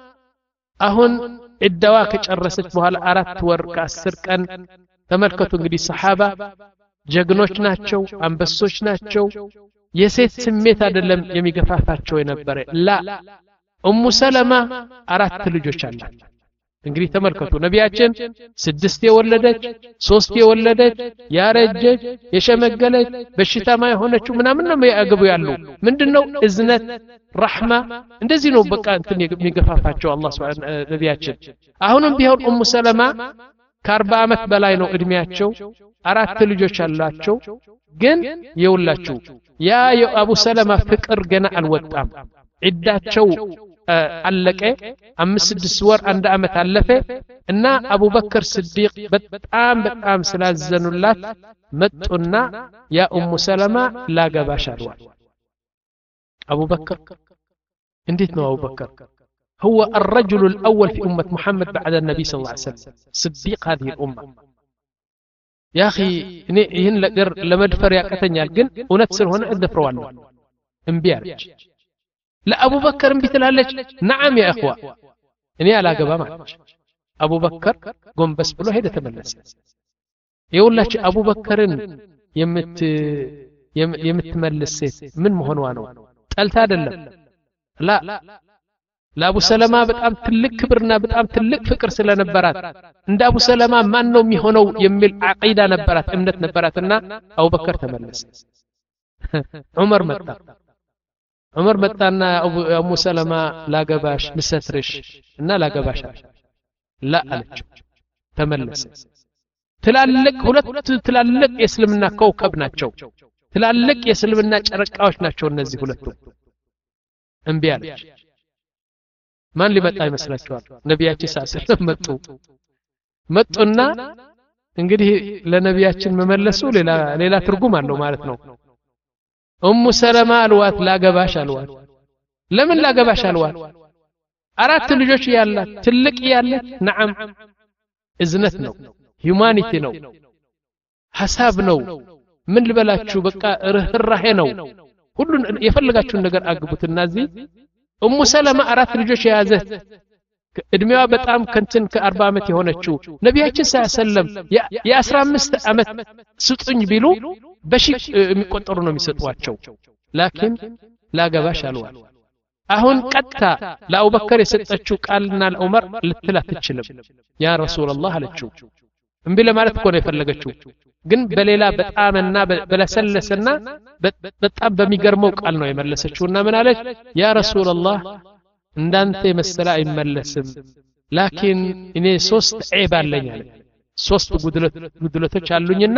አሁን እዳዋ ከጨረሰች በኋላ አራት ወር ከአስር ቀን ተመልከቱ እንግዲህ ሰሃባ ጀግኖች ናቸው አንበሶች ናቸው የሴት ስሜት አይደለም የሚገፋፋቸው የነበረ ላ ኡሙ ሰለማ አራት ልጆች አላት እንግዲህ ተመልከቱ ነቢያችን ስድስት የወለደች ሶስት የወለደች ያረጀች የሸመገለች በሽታማ የሆነችው ምናምን ነው ያገቡ ያሉ ምንድነው እዝነት ረህማ እንደዚህ ነው በቃ እንትን የሚገፋፋቸው አላህ Subhanahu ነቢያችን አሁንም ቢሆን ኡሙ ሰለማ ከአርባ ዓመት በላይ ነው እድሜያቸው አራት ልጆች አላቸው ግን የውላችሁ ያ የአቡ ሰለማ ፍቅር ገና አልወጣም ዒዳቸው አለቀ አምስት ስድስት ወር አንድ ዓመት አለፈ እና አቡበከር ስዲቅ በጣም በጣም ስላዘኑላት መጡና ያ ኡሙ ሰለማ ላገባሽ አሏት አቡበከር እንዴት ነው አቡበከር هو الرجل الأول في أمة محمد بعد النبي صلى الله عليه وسلم صديق هذه الأمة يا أخي هن لما دفر يقتنيال ግን እውነት ስለሆነ እደፍረዋለሁ እንቢያርጅ ለአቡ በከር እንብትላለች نعم يا اخوه እኔ አላገባ ማለት አቡ በከር ጎንበስ ብሎ ሄደ ተመለሰ ይውላችሁ አቡ በከርን የምት የምትመልስ ሴት ምን መሆኗ ነው ጠልታ አይደለም ላ ለአቡ ሰለማ በጣም ትልቅ ክብርና በጣም ትልቅ ፍቅር ስለነበራት እንደ አቡ ሰለማ ማን ነው የሚሆነው የሚል አቂዳ ነበራት እምነት ነበራትና አቡ በከር ተመለሰ ዑመር መጣ ዑመር መጣና አቡ ሰለማ ላገባሽ ልሰትርሽ እና ላገባሽ ላ አለች ተመለሰ ትላልቅ ሁለት ትላልቅ የእስልምና ኮከብ ናቸው ትላልቅ የእስልምና ጨረቃዎች ናቸው እነዚህ ሁለቱ እንቢ አለች ማን ሊመጣ ይመስላችኋል ነቢያችን ሰለላሁ ዐለይሂ ወሰለም መጡ መጡና እንግዲህ ለነቢያችን መመለሱ ሌላ ሌላ ትርጉም አለው ማለት ነው ኡሙ ሰለማ አልዋት ላገባሽ አልዋት ለምን ላገባሽ አልዋት አራት ልጆች ያላት ትልቅ ያላት ነዓም እዝነት ነው ሂዩማኒቲ ነው ሐሳብ ነው ምን ልበላችሁ በቃ ርህራሄ ነው ሁሉን የፈለጋችሁን ነገር አግቡትና እዚህ ኡሙ ሰለማ አራት ልጆች ያዘት እድሜዋ በጣም ከንትን ከ40 አመት የሆነችው ነቢያችን ሰለላም የ15 አመት ስጡኝ ቢሉ በሺ የሚቆጠሩ ነው የሚሰጧቸው ላኪን ላገባሽ አልዋል አሁን ቀጥታ ለአቡበከር የሰጠችው ቃልና ለዑመር ልትላት ትችልም ያ ረሱላህ አለችው እንቢ ለማለት እኮ ነው የፈለገችው ግን በሌላ በጣምና በለሰለሰና በጣም በሚገርመው ቃል ነው የመለሰችውና ምን አለች ያ ረሱላህ እንዳንተ የመሰለ አይመለስም ላኪን እኔ ሶስት ዒብ አለኝ አለ ሶስት ጉድለት ጉድለቶች አሉኝና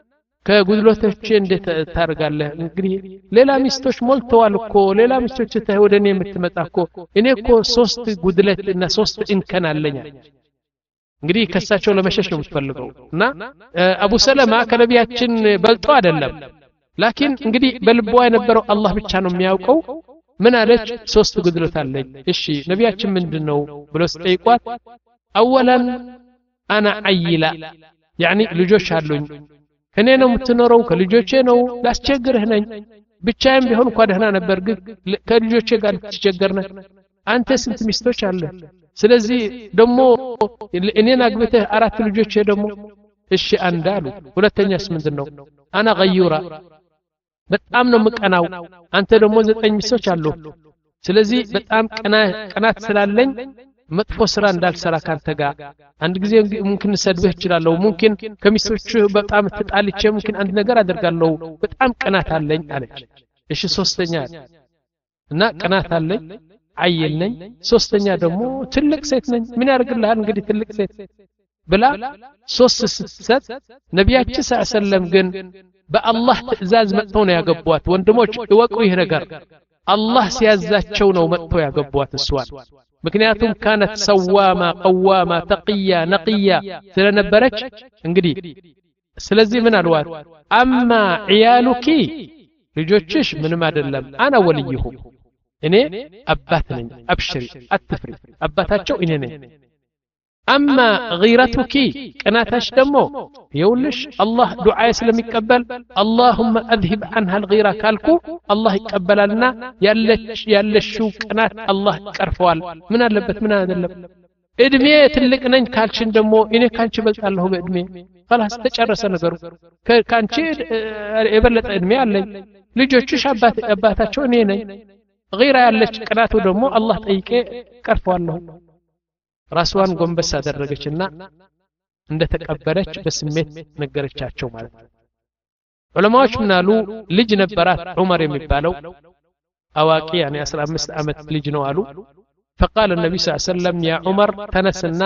ከጉድለቶች እንዴት ታርጋለህ እንግዲህ ሌላ ሚስቶች ሞልተዋል እኮ ሌላ ሚስቶች ተወደኔ የምትመጣ እኮ እኔ እኮ ሶስት ጉድለትና ሶስት እንከን አለኝ እንግዲህ ከሳቸው ለመሸሽ ነው የምትፈልገው እና አቡ ሰለማ ከነቢያችን በልጦ አይደለም ላኪን እንግዲህ በልቧ የነበረው አላህ ብቻ ነው የሚያውቀው ምን አለች ሶስት ጉድለት አለኝ እሺ ነቢያችን ምንድነው ብለው ጠይቋት አወላን አና አይላ يعني ልጆች አሉኝ ከኔ ነው የምትኖረው ከልጆቼ ነው ላስቸግርህ ነኝ ብቻዬም ቢሆን እንኳን ደህና ነበር ግን ከልጆቼ ጋር ትቸገርና አንተ ስንት ሚስቶች አለ ስለዚህ ደሞ እኔን አግብተህ አራት ልጆቼ ደሞ እሺ አንዳሉ ሁለተኛስ ምንድነው አና ገዩራ በጣም ነው መቀናው አንተ ደሞ ዘጠኝ ሚስቶች አሉ ስለዚህ በጣም ቀና ቀናት ስላለኝ መጥፎ ስራ እንዳልሰራ ካንተ ጋር አንድ ጊዜ ሙምኪን ሰድብህ ይችላልው ሙምኪን ከሚስቶች በጣም ተጣልቼ ሙምኪን አንድ ነገር አደርጋለሁ በጣም ቀናት አለኝ አለች እሺ ሶስተኛ እና ቀናት አለኝ አይል ነኝ ሶስተኛ ደግሞ ትልቅ ሴት ነኝ ምን ያርግልሃል እንግዲህ ትልቅ ሴት ብላ ሶስት ስትሰጥ ነቢያችን ሰለላም ግን በአላህ ትእዛዝ መጥተው ነው ያገቧት ወንድሞች እወቁ ይሄ ነገር አላህ ሲያዛቸው ነው መጥተው ያገቧት እሷን ምክንያቱም ካነት ሰዋማ ቀዋማ ተቂያ ነቂያ ስለነበረች እንግዲህ ስለዚህ ምን አልዋት አማ ዒያሉኪ ልጆችሽ ምንም አይደለም አና ወልይሁ እኔ አባት ነኝ አብሽሪ አትፍሪ አባታቸው እኔ ነኝ አማ غيرتك ቀናታሽ ደሞ ይውልሽ አላህ ዱዓ ስለሚቀበል اللهم اذهب عنها الغيره ካልኩ አላህ ይቀበላልና ያለሽ ያለሽው ቀናት አላህ ቀርፈዋል ምን አለበት ምን አይደለም እድሜ ትልቅ ነኝ ካልሽን ደሞ እኔ ካንቺ በልጣለሁ በእድሜ خلاص ተጨረሰ ነገሩ ካንቺ የበለጠ እድሜ አለኝ ልጆችሽ አባት አባታቸው እኔ ነኝ غيره ያለች ቀናቱ ደሞ አላህ ጠይቄ ቀርፈዋለሁ ራስዋን ጎንበስ አደረገችና እንደተቀበለች በስሜት ነገረቻቸው ማለት ነው ዑለማዎች ምናሉ ልጅ ነበራት ዑመር የሚባለው አዋቂ يعني አስራ አምስት አመት ልጅ ነው አሉ فقال النبي صلى الله عليه وسلم يا عمر تنسنا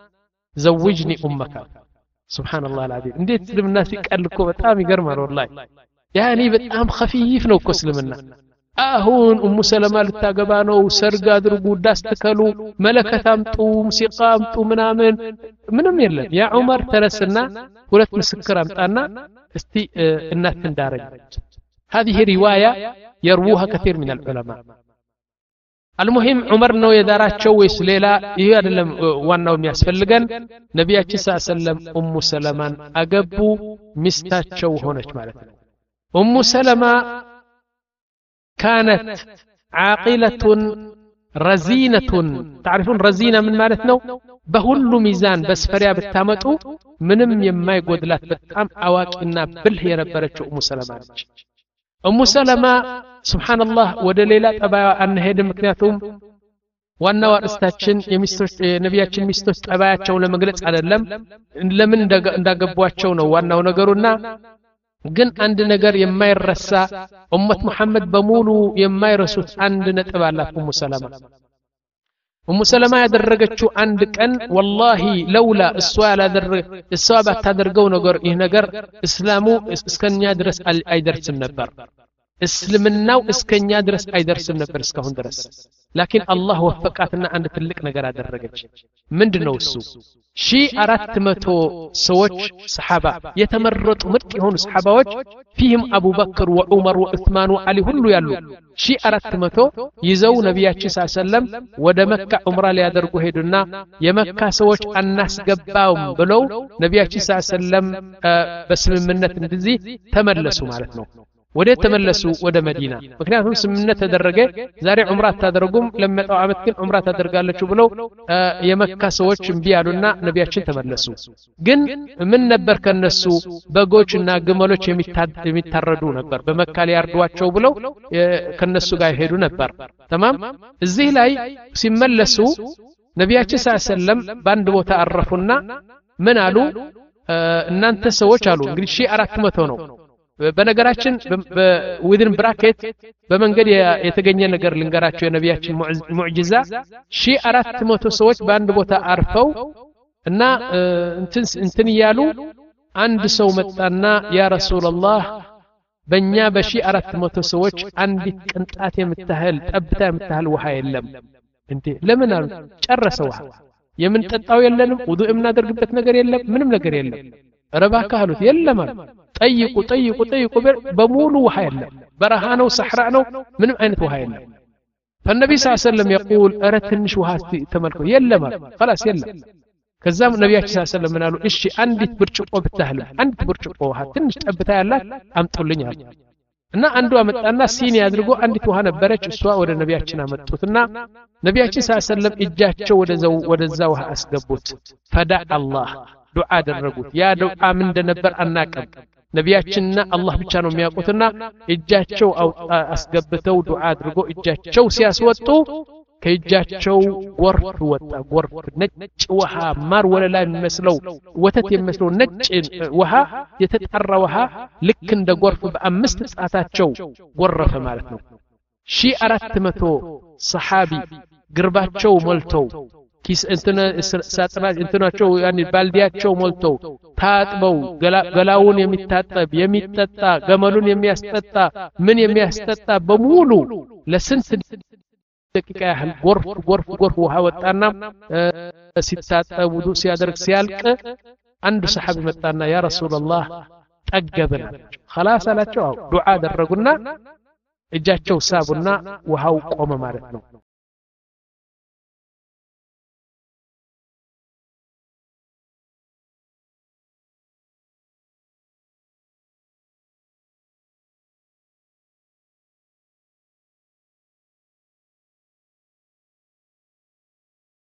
زوجني امك سبحان الله العظيم እንዴት ልምና ሲቀልኮ በጣም ይገርማል والله يعني በጣም خفيف ነው እኮ እስልምና አሁን ኡሙ ሰለማ ልታገባ ነው ሰርግ አድርጉ ዳስተከሉ መለከት አምጡ ሙሲቃ አምጡ ምናምን ምንም የለም ያ ዑመር ተረስና ሁለት ምስክር አምጣና እስቲ እናት እንዳረግ هذه روايه يروها كثير من العلماء المهم عمر ነው የዳራቸው ወይስ ሌላ ይሄ አይደለም ዋናው የሚያስፈልገን ነቢያችን ሰለላሁ ዐለይሂ ወሰለም ኡሙ ሰለማን አገቡ ሚስታቸው ሆነች ማለት ነው ኡሙ ሰለማ كانت عاقلة رزينة تعرفون رزينة من معناتنا بهل ميزان بس فريا بتامتو منم يما يقودلات بتام اواقنا بله ينبرچو ام سلمة ام سلمة سبحان الله ودليلا طبايا انهد مكنياتهم ዋናው አርስታችን የሚስቶች ነቢያችን ሚስቶች ጠባያቸው ለመግለጽ አይደለም ለምን እንዳገቧቸው ነው ዋናው ነገሩና ግን አንድ ነገር የማይረሳ ኡመት መሐመድ በሙሉ የማይረሱት አንድ ነጥብ አላት ኡሙ ሰለማ ኡሙ ሰለማ ያደረገችው አንድ ቀን والله لولا እሷ ያላደረገ እሷ ባታደርገው ነገር ይህ ነገር እስላሙ እስከኛ ድረስ አይደርስም ነበር እስልምናው እስከኛ ድረስ አይደርስም ነበር እስካሁን ድረስ ላኪን አላህ ወፈቃትና አንድ ትልቅ ነገር አደረገች ምንድነው እሱ ሺህ አራት መቶ ሰዎች ሰሃባ የተመረጡ ምርጥ የሆኑ ሰሃባዎች فيهم ابو بكر وعمر وعثمان وعلي ሁሉ ያሉ ሺህ አራት መቶ ይዘው ነብያችን ሰለላም ወደ መካ ዑምራ ሊያደርጉ ሄዱና የመካ ሰዎች አናስገባውም ብለው ነብያችን ሰለላም በስምምነት እንደዚህ ተመለሱ ማለት ነው ወደ ተመለሱ ወደ መዲና ምክንያቱም ስምምነት ተደረገ ዛሬ ዑምራ ታደርጉም ለመጣው አመት ግን ዑምራ ታደርጋላችሁ ብለው የመካ ሰዎች እንቢ ያሉና ነብያችን ተመለሱ ግን ምን ነበር ከነሱ በጎችና ግመሎች የሚታረዱ ነበር በመካ ሊያርዷቸው ብለው ከነሱ ጋር ሄዱ ነበር ተማም እዚህ ላይ ሲመለሱ ነብያችን ሰለላም ባንድ ቦታ አረፉና ምን አሉ እናንተ ሰዎች አሉ እንግዲህ ሺህ አራት መቶ ነው በነገራችን በዊድን ብራኬት በመንገድ የተገኘ ነገር ልንገራቸው የነብያችን ሙዕጂዛ ሺህ አራት መቶ ሰዎች በአንድ ቦታ አርፈው እና እንትን እንትን ይያሉ አንድ ሰው መጣና ያ ረሱላህ በእኛ በሺህ አራት መቶ ሰዎች አንዲት ቅንጣት የምታህል ጠብታ የምታህል ውሃ የለም እንዴ ለምን አሉ ጨረሰ ውሃ የምንጠጣው የለንም ውዱእ የምናደርግበት ነገር የለም ምንም ነገር የለም ረባካ አሉት የለም አሉ ጠይቁ ጠይቁ ጠይቁ በሙሉ ውሃ የለም በረሃ ነው ሰሕራ ነው ምንም አይነት ውሃ የለም فالنبي صلى الله عليه وسلم يقول ارى ትንሽ ውሃ ተመልከው የለም خلاص የለም ከዛም ነብያችን ሰለላሁ ዐለይሂ ወሰለም አሉ እሺ አንዲት ብርጭቆ ብታህል አንዲት ብርጭቆ ውሃ ትንሽ ጠብታ ያላት አምጡልኝ አሉ እና አንዱ አመጣና ሲኒ አድርጎ አንዲት ውሃ ነበረች እሷ ወደ ነብያችን አመጡትና ነብያችን ሰለላሁ ዐለይሂ ወሰለም እጃቸው ወደዛው ወደዛ ውሃ አስገቡት ፈዳ አላህ ዱዓ አደረጉት ያ ዱዓ ምን እንደነበር አናቀም ነብያችንና አላህ ብቻ ነው የሚያውቁትና እጃቸው አስገብተው ዱዓ አድርጎ እጃቸው ሲያስወጡ ከእጃቸው ጎርፍ ወጣ ጎርፍ ነጭ ውሃ ማር ወለላ የሚመስለው ወተት የሚመስለው ነጭ ውሃ የተጣራ ውሃ ልክ እንደ ጎርፍ በአምስት ጻታቸው ጎረፈ ማለት ነው ሺህ አራት መቶ ሰሃቢ ግርባቸው ሞልተው ኪስ እንተና ሳጥና እንትናቸው ያኒ ባልዲያቸው ሞልተው ታጥበው ገላውን የሚታጠብ የሚጠጣ ገመሉን የሚያስጠጣ ምን የሚያስጠጣ በሙሉ ለስንት ደቂቃ ያህል ጎርፍ ጎርፍ ጎርፍ ውሃ ወጣና ሲታጠብ ውዱእ ሲያደርግ ሲያልቅ አንድ ሰሃቢ መጣና ያ ረሱላህ ጠገብና خلاص አላቸው ዱዓ አደረጉና እጃቸው ሳቡና ውሃው ቆመ ማለት ነው